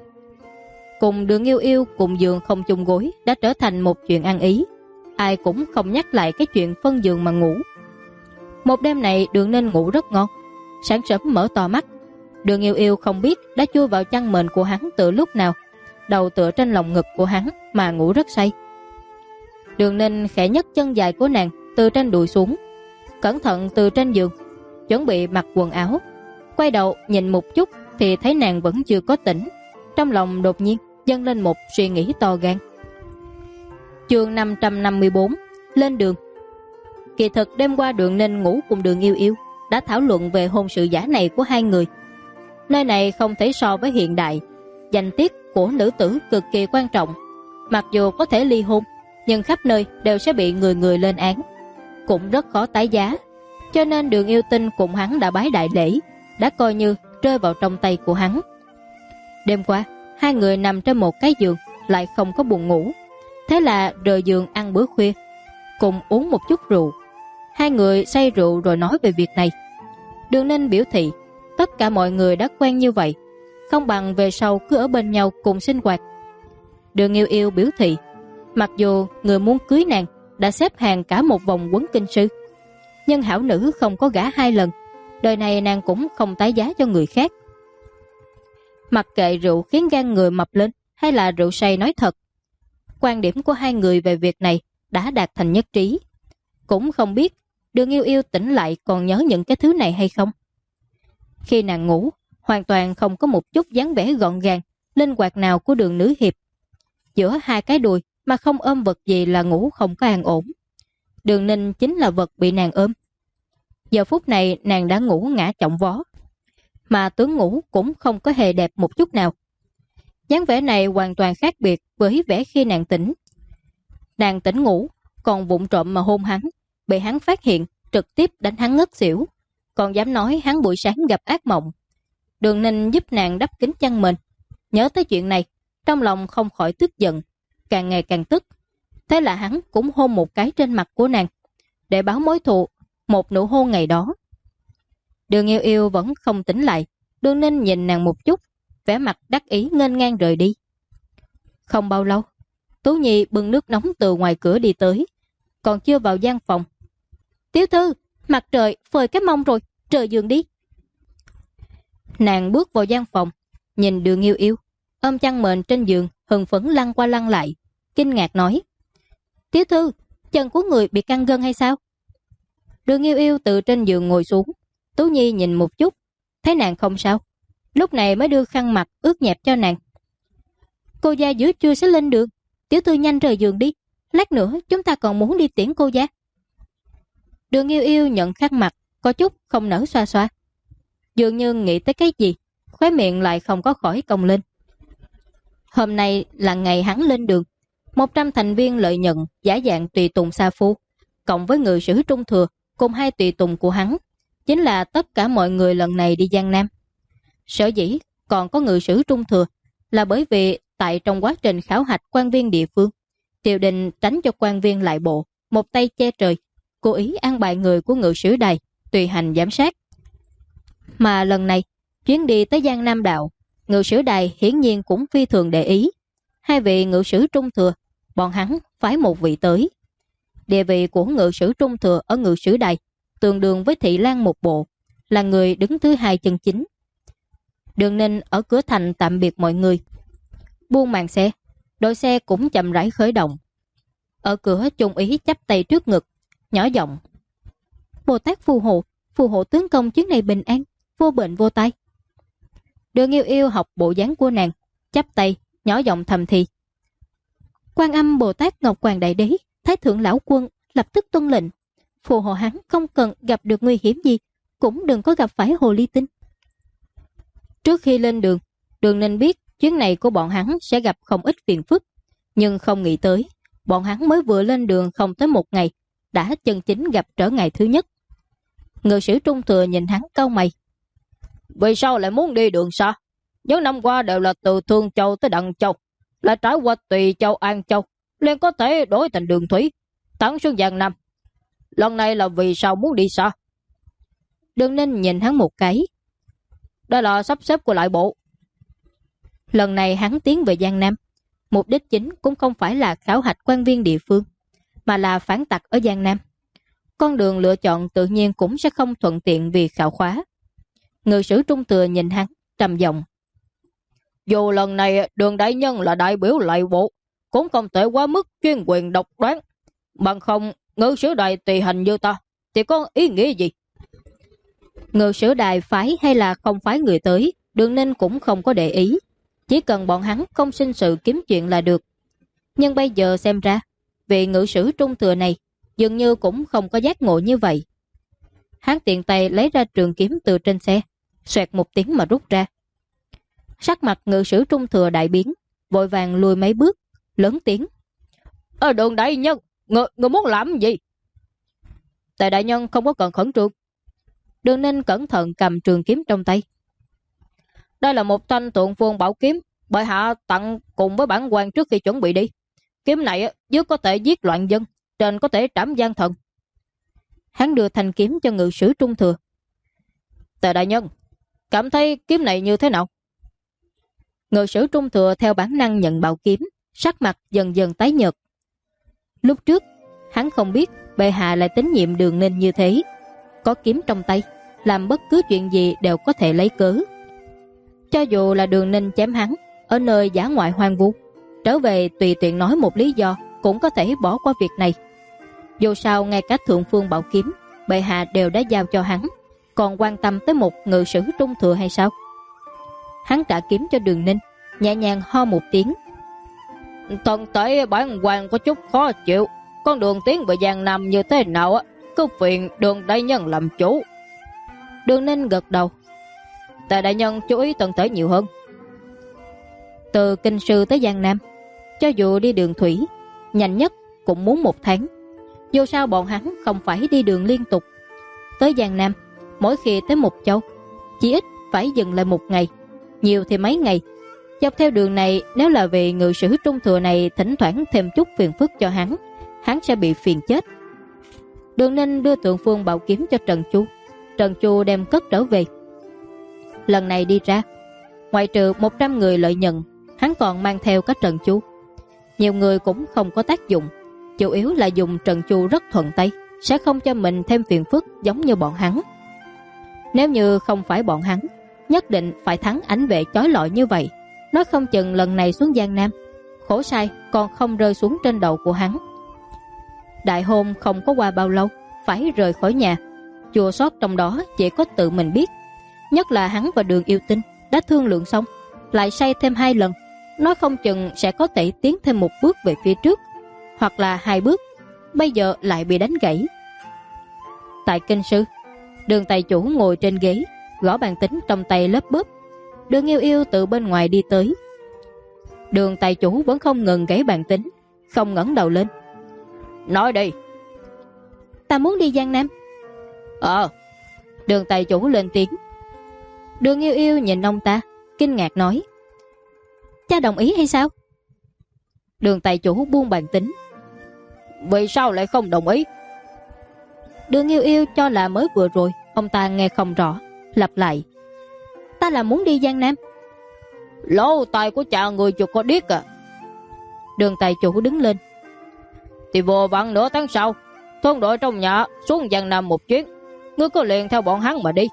Cùng Đường Yêu Yêu cùng giường không chung gối đã trở thành một chuyện ăn ý. Ai cũng không nhắc lại cái chuyện phân giường mà ngủ. Một đêm này Đường Ninh ngủ rất ngon. Sáng sớm mở to mắt, Đường Yêu Yêu không biết đã chui vào chăn mền của hắn từ lúc nào, đầu tựa trên lòng ngực của hắn mà ngủ rất say. Đường Ninh khẽ nhấc chân dài của nàng từ trên đùi xuống, cẩn thận từ trên giường chuẩn bị mặc quần áo. Quay đầu nhìn một chút thì thấy nàng vẫn chưa có tỉnh. Trong lòng đột nhiên dâng lên một suy nghĩ to gan. Chương 554 lên đường. Kỳ thực đêm qua Đường Ninh ngủ cùng Đường Yêu Yêu đã thảo luận về hôn sự giả này của hai người. Nơi này không thể so với hiện đại, danh tiết của nữ tử cực kỳ quan trọng. Mặc dù có thể ly hôn, nhưng khắp nơi đều sẽ bị người người lên án, cũng rất khó tái giá. Cho nên Đường Yêu Tinh cùng hắn đã bái đại lễ, đã coi như rơi vào trong tay của hắn. Đêm qua, hai người nằm trên một cái giường, lại không có buồn ngủ. Thế là rời giường ăn bữa khuya, cùng uống một chút rượu. Hai người say rượu rồi nói về việc này. Đường Ninh biểu thị tất cả mọi người đã quen như vậy, không bằng về sau cứ ở bên nhau cùng sinh hoạt. Đường Yêu Yêu biểu thị mặc dù người muốn cưới nàng đã xếp hàng cả một vòng quấn kinh sư, nhưng hảo nữ không có gả 2 lần, đời này nàng cũng không tái giá cho người khác. Mặc kệ rượu khiến gan người mập lên hay là rượu say nói thật, quan điểm của hai người về việc này đã đạt thành nhất trí. Cũng không biết Đường Yêu Yêu tỉnh lại còn nhớ những cái thứ này hay không. Khi nàng ngủ, hoàn toàn không có một chút dáng vẻ gọn gàng, linh hoạt nào của Đường nữ hiệp. Giữa hai cái đùi mà không ôm vật gì là ngủ không có an ổn. Đường Ninh chính là vật bị nàng ôm. Giờ phút này nàng đã ngủ ngã chỏng vó, mà tướng ngủ cũng không có hề đẹp một chút nào. Dáng vẻ này hoàn toàn khác biệt với vẻ khi nàng tỉnh. Nàng tỉnh ngủ, còn vụng trộm mà hôn hắn, bị hắn phát hiện, trực tiếp đánh hắn ngất xỉu, còn dám nói hắn buổi sáng gặp ác mộng. Đường Ninh giúp nàng đắp kín chăn mền, nhớ tới chuyện này, trong lòng không khỏi tức giận, càng ngày càng tức. Thế là hắn cũng hôn một cái trên mặt của nàng, để báo mối thù, một nụ hôn ngày đó. Đường Yêu Yêu vẫn không tỉnh lại, Đường Ninh nhìn nàng một chút, vẻ mặt đắc ý nghênh ngang rời đi. Không bao lâu, Tú Nhi bưng nước nóng từ ngoài cửa đi tới, còn chưa vào gian phòng. Tiểu thư, mặt trời phơi cái mông rồi, rời giường đi. Nàng bước vào gian phòng, nhìn Đường Yêu Yêu ôm chăn mền trên giường, hưng phấn lăn qua lăn lại, kinh ngạc nói: Tiểu thư, chân của người bị căng gân hay sao? Đường Yêu Yêu từ trên giường ngồi xuống, Tú Nhi nhìn một chút, thấy nàng không sao, lúc này mới đưa khăn mặt ướt nhẹp cho nàng. Cô gia giữa trưa sẽ lên đường, tiểu thư nhanh rời giường đi, lát nữa chúng ta còn muốn đi tiễn cô gia. Đường Yêu Yêu nhận khăn mặt, có chút không nỡ xoa xoa, dường như nghĩ tới cái gì, khóe miệng lại không có khỏi cong lên. Hôm nay là ngày hắn lên đường, 100 thành viên lợi nhận giả dạng tùy tùng sa phu, cộng với ngự sử Trung Thừa cùng 2 tùy tùng của hắn, chính là tất cả mọi người lần này đi Giang Nam. Sở dĩ còn có ngự sử Trung Thừa là bởi vì tại trong quá trình khảo hạch quan viên địa phương, triều đình tránh cho quan viên lại bộ một tay che trời, cố ý an bài người của ngự sử đài tùy hành giám sát. Mà lần này chuyến đi tới Giang Nam đạo, ngự sử đài hiển nhiên cũng phi thường để ý. 2 vị ngự sử Trung Thừa, bọn hắn phái một vị tới. Địa vị của ngự sử Trung Thừa ở ngự sử đài tương đương với thị lang một bộ, là người đứng thứ 2 chân chính. Đường Ninh ở cửa thành tạm biệt mọi người, buông màn xe, đội xe cũng chậm rãi khởi động. Ở cửa Trung úy chắp tay trước ngực, nhỏ giọng: Bồ Tát phù hộ tướng công chuyến này bình an, vô bệnh vô tai. Đường Yêu Yêu học bộ dáng của nàng, chắp tay nhỏ giọng thầm thì: Quan Âm Bồ Tát Ngọc Hoàng Đại Đế, Thái thượng lão quân lập tức tuân lệnh, phù hộ hắn không cần gặp được nguy hiểm gì, cũng đừng có gặp phải hồ ly tinh. Trước khi lên đường, Đường Ninh biết chuyến này của bọn hắn sẽ gặp không ít phiền phức, nhưng không nghĩ tới bọn hắn mới vừa lên đường không tới 1 ngày đã chân chính gặp trở ngại thứ nhất. Ngự sử Trung Thừa nhìn hắn cau mày: Vì sao lại muốn đi đường xa? Những năm qua đều là từ Thương Châu tới Đặng Châu, lại trải qua Tùy Châu, An Châu, liền có thể đổi thành đường thủy thẳng xuống Giang Nam. Lần này là vì sao muốn đi xa? Đường Ninh nhìn hắn một cái: Đây là sắp xếp của lại bộ. Lần này hắn tiến về Giang Nam, mục đích chính cũng không phải là khảo hạch quan viên địa phương, mà là phản tặc ở Giang Nam. Con đường lựa chọn tự nhiên cũng sẽ không thuận tiện vì khảo khóa. Ngự sử Trung Thừa nhìn hắn trầm giọng: Dù lần này Đường đại nhân là đại biểu lại bộ, cũng không thể quá mức chuyên quyền độc đoán, bằng không ngự sử đài tùy hành như ta thì có ý nghĩa gì? Ngự sử đài phái hay là không phái người tới, Đường Ninh cũng không có để ý, chỉ cần bọn hắn không sinh sự kiếm chuyện là được. Nhưng bây giờ xem ra, vị ngự sử Trung Thừa này dường như cũng không có giác ngộ như vậy. Hắn tiện tay lấy ra trường kiếm từ trên xe, xoẹt một tiếng mà rút ra. Sắc mặt ngự sử Trung Thừa đại biến, vội vàng lùi mấy bước, lớn tiếng: Đường đại nhân, người muốn làm gì? Tại đại nhân không có cần khẩn trương. Đường Ninh cẩn thận cầm trường kiếm trong tay. Đây là một thanh Thượng Phương bảo kiếm, bệ hạ tặng cùng với bản quan trước khi chuẩn bị đi. Kiếm này dưới có thể giết loạn dân, trên có thể trảm gian thần. Hắn đưa thanh kiếm cho ngự sử Trung Thừa. Tại đại nhân, cảm thấy kiếm này như thế nào? Ngự sử Trung Thừa theo bản năng nhận bảo kiếm, sắc mặt dần dần tái nhợt. Lúc trước, hắn không biết bệ hạ lại tín nhiệm Đường Ninh như thế. Có kiếm trong tay, làm bất cứ chuyện gì đều có thể lấy cớ. Cho dù là Đường Ninh chém hắn ở nơi dã ngoại hoang vu, trở về tùy tiện nói một lý do cũng có thể bỏ qua việc này. Dù sao ngay cả Thượng Phương bảo kiếm bệ hạ đều đã giao cho hắn, còn quan tâm tới một ngự sử Trung Thừa hay sao? Hắn trả kiếm cho Đường Ninh, nhẹ nhàng ho một tiếng. Thân thể bản quan có chút khó chịu, con đường tiến về Giang Nam như thế nào cứ phiền Đường đại nhân làm chủ. Đường Ninh gật đầu. Tại đại nhân chú ý thân thể nhiều hơn. Từ Kinh Sư tới Giang Nam, cho dù đi đường thủy, nhanh nhất cũng muốn 1 tháng. Dù sao bọn hắn không phải đi đường liên tục. Tới Giang Nam, mỗi khi tới một châu, chỉ ít phải dừng lại 1 ngày, nhiều thì mấy ngày. Dọc theo đường này, nếu là vì ngự sử trung thừa này thỉnh thoảng thêm chút phiền phức cho hắn sẽ bị phiền chết. Đường Ninh đưa Tượng Phương bảo kiếm cho Trần Chu. Trần Chu đem cất trở về. Lần này đi ra, ngoại trừ 100 người lợi nhận, hắn còn mang theo cả Trần Chu. Nhiều người cũng không có tác dụng, chủ yếu là dùng Trần Chu rất thuận tay, sẽ không cho mình thêm phiền phức giống như bọn hắn. Nếu như không phải bọn hắn, nhất định phải thắng Ảnh Vệ chói lọi như vậy, nói không chừng lần này xuống Giang Nam, khổ sai còn không rơi xuống trên đầu của hắn. Đại hôn không có qua bao lâu, phải rời khỏi nhà, chua xót trong đó chỉ có tự mình biết. Nhất là hắn và Đường Yêu Tinh đã thương lượng xong, lại say thêm 2 lần, nói không chừng sẽ có thể tiến thêm 1 bước về phía trước, hoặc là 2 bước, bây giờ lại bị đánh gãy. Tại kinh sư, Đường tài chủ ngồi trên ghế, gõ bàn tính trong tay lớp bóp. Đường Yêu Yêu từ bên ngoài đi tới. Đường tài chủ vẫn không ngừng gãy bàn tính, không ngẩng đầu lên. Nói đi. Ta muốn đi Giang Nam. Đường tài chủ lên tiếng. Đường Yêu Yêu nhìn ông ta, kinh ngạc nói. Cha đồng ý hay sao? Đường tài chủ buông bàn tính. Vì sao lại không đồng ý? Đường Yêu Yêu cho là mới vừa rồi ông ta nghe không rõ, lặp lại. Ta là muốn đi Giang Nam. Lỗ tai của cha người chưa có điếc à? Đường tài chủ đứng lên. Thì vừa vặn nửa tháng sau, thôn đội trong nhà xuống Giang Nam một chuyến, ngươi có liền theo bọn hắn mà đi.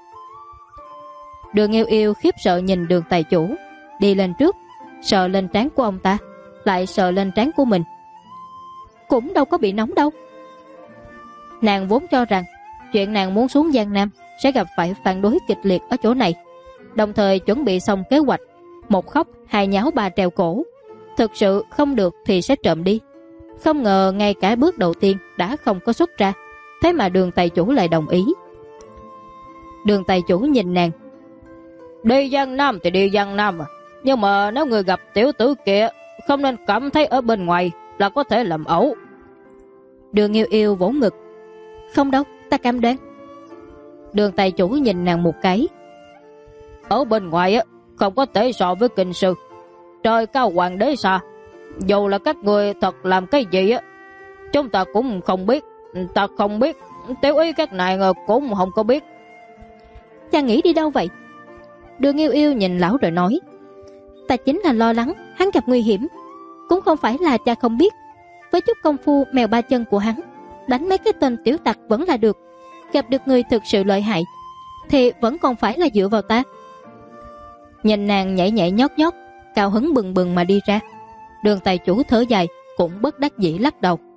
Đường Yêu Yêu khiếp sợ nhìn đường tài chủ, đi lên trước, sờ lên trán của ông ta, lại sờ lên trán của mình. Cũng đâu có bị nóng đâu. Nàng vốn cho rằng chuyện nàng muốn xuống Giang Nam sẽ gặp phải phản đối kịch liệt ở chỗ này, đồng thời chuẩn bị xong kế hoạch, 1 khóc 2 nháo 3 treo cổ. Thực sự không được thì sẽ trộm đi. Không ngờ ngay cả bước đầu tiên đã không có xuất ra, thế mà đường tài chủ lại đồng ý. Đường tài chủ nhìn nàng. Đi Giang Nam thì đi Giang Nam à, nhưng mà nếu người gặp tiểu tử kia, không nên cảm thấy ở bên ngoài là có thể làm ẩu. Đường Yêu Yêu vỗ ngực. Không đâu, ta cam đoan. Đường tài chủ nhìn nàng một cái. Ở bên ngoài á, không có thể so với kinh sư. Trời cao hoàng đế xa, dù là các người thật làm cái gì á, chúng ta cũng không biết. Ta không biết, tiểu ý các này cũng không có biết. Cha nghĩ đi đâu vậy? Đường Yêu Yêu nhìn lão rồi nói. Ta chính là lo lắng hắn gặp nguy hiểm. Cũng không phải là cha không biết, với chút công phu mèo 3 chân của hắn, đánh mấy cái tên tiểu tặc vẫn là được. Gặp được người thực sự lợi hại thì vẫn còn phải là dựa vào ta. Nhìn nàng nhảy nhảy nhót nhót, cao hứng bừng bừng mà đi ra. Đường tài chủ thở dài, cũng bất đắc dĩ lắc đầu.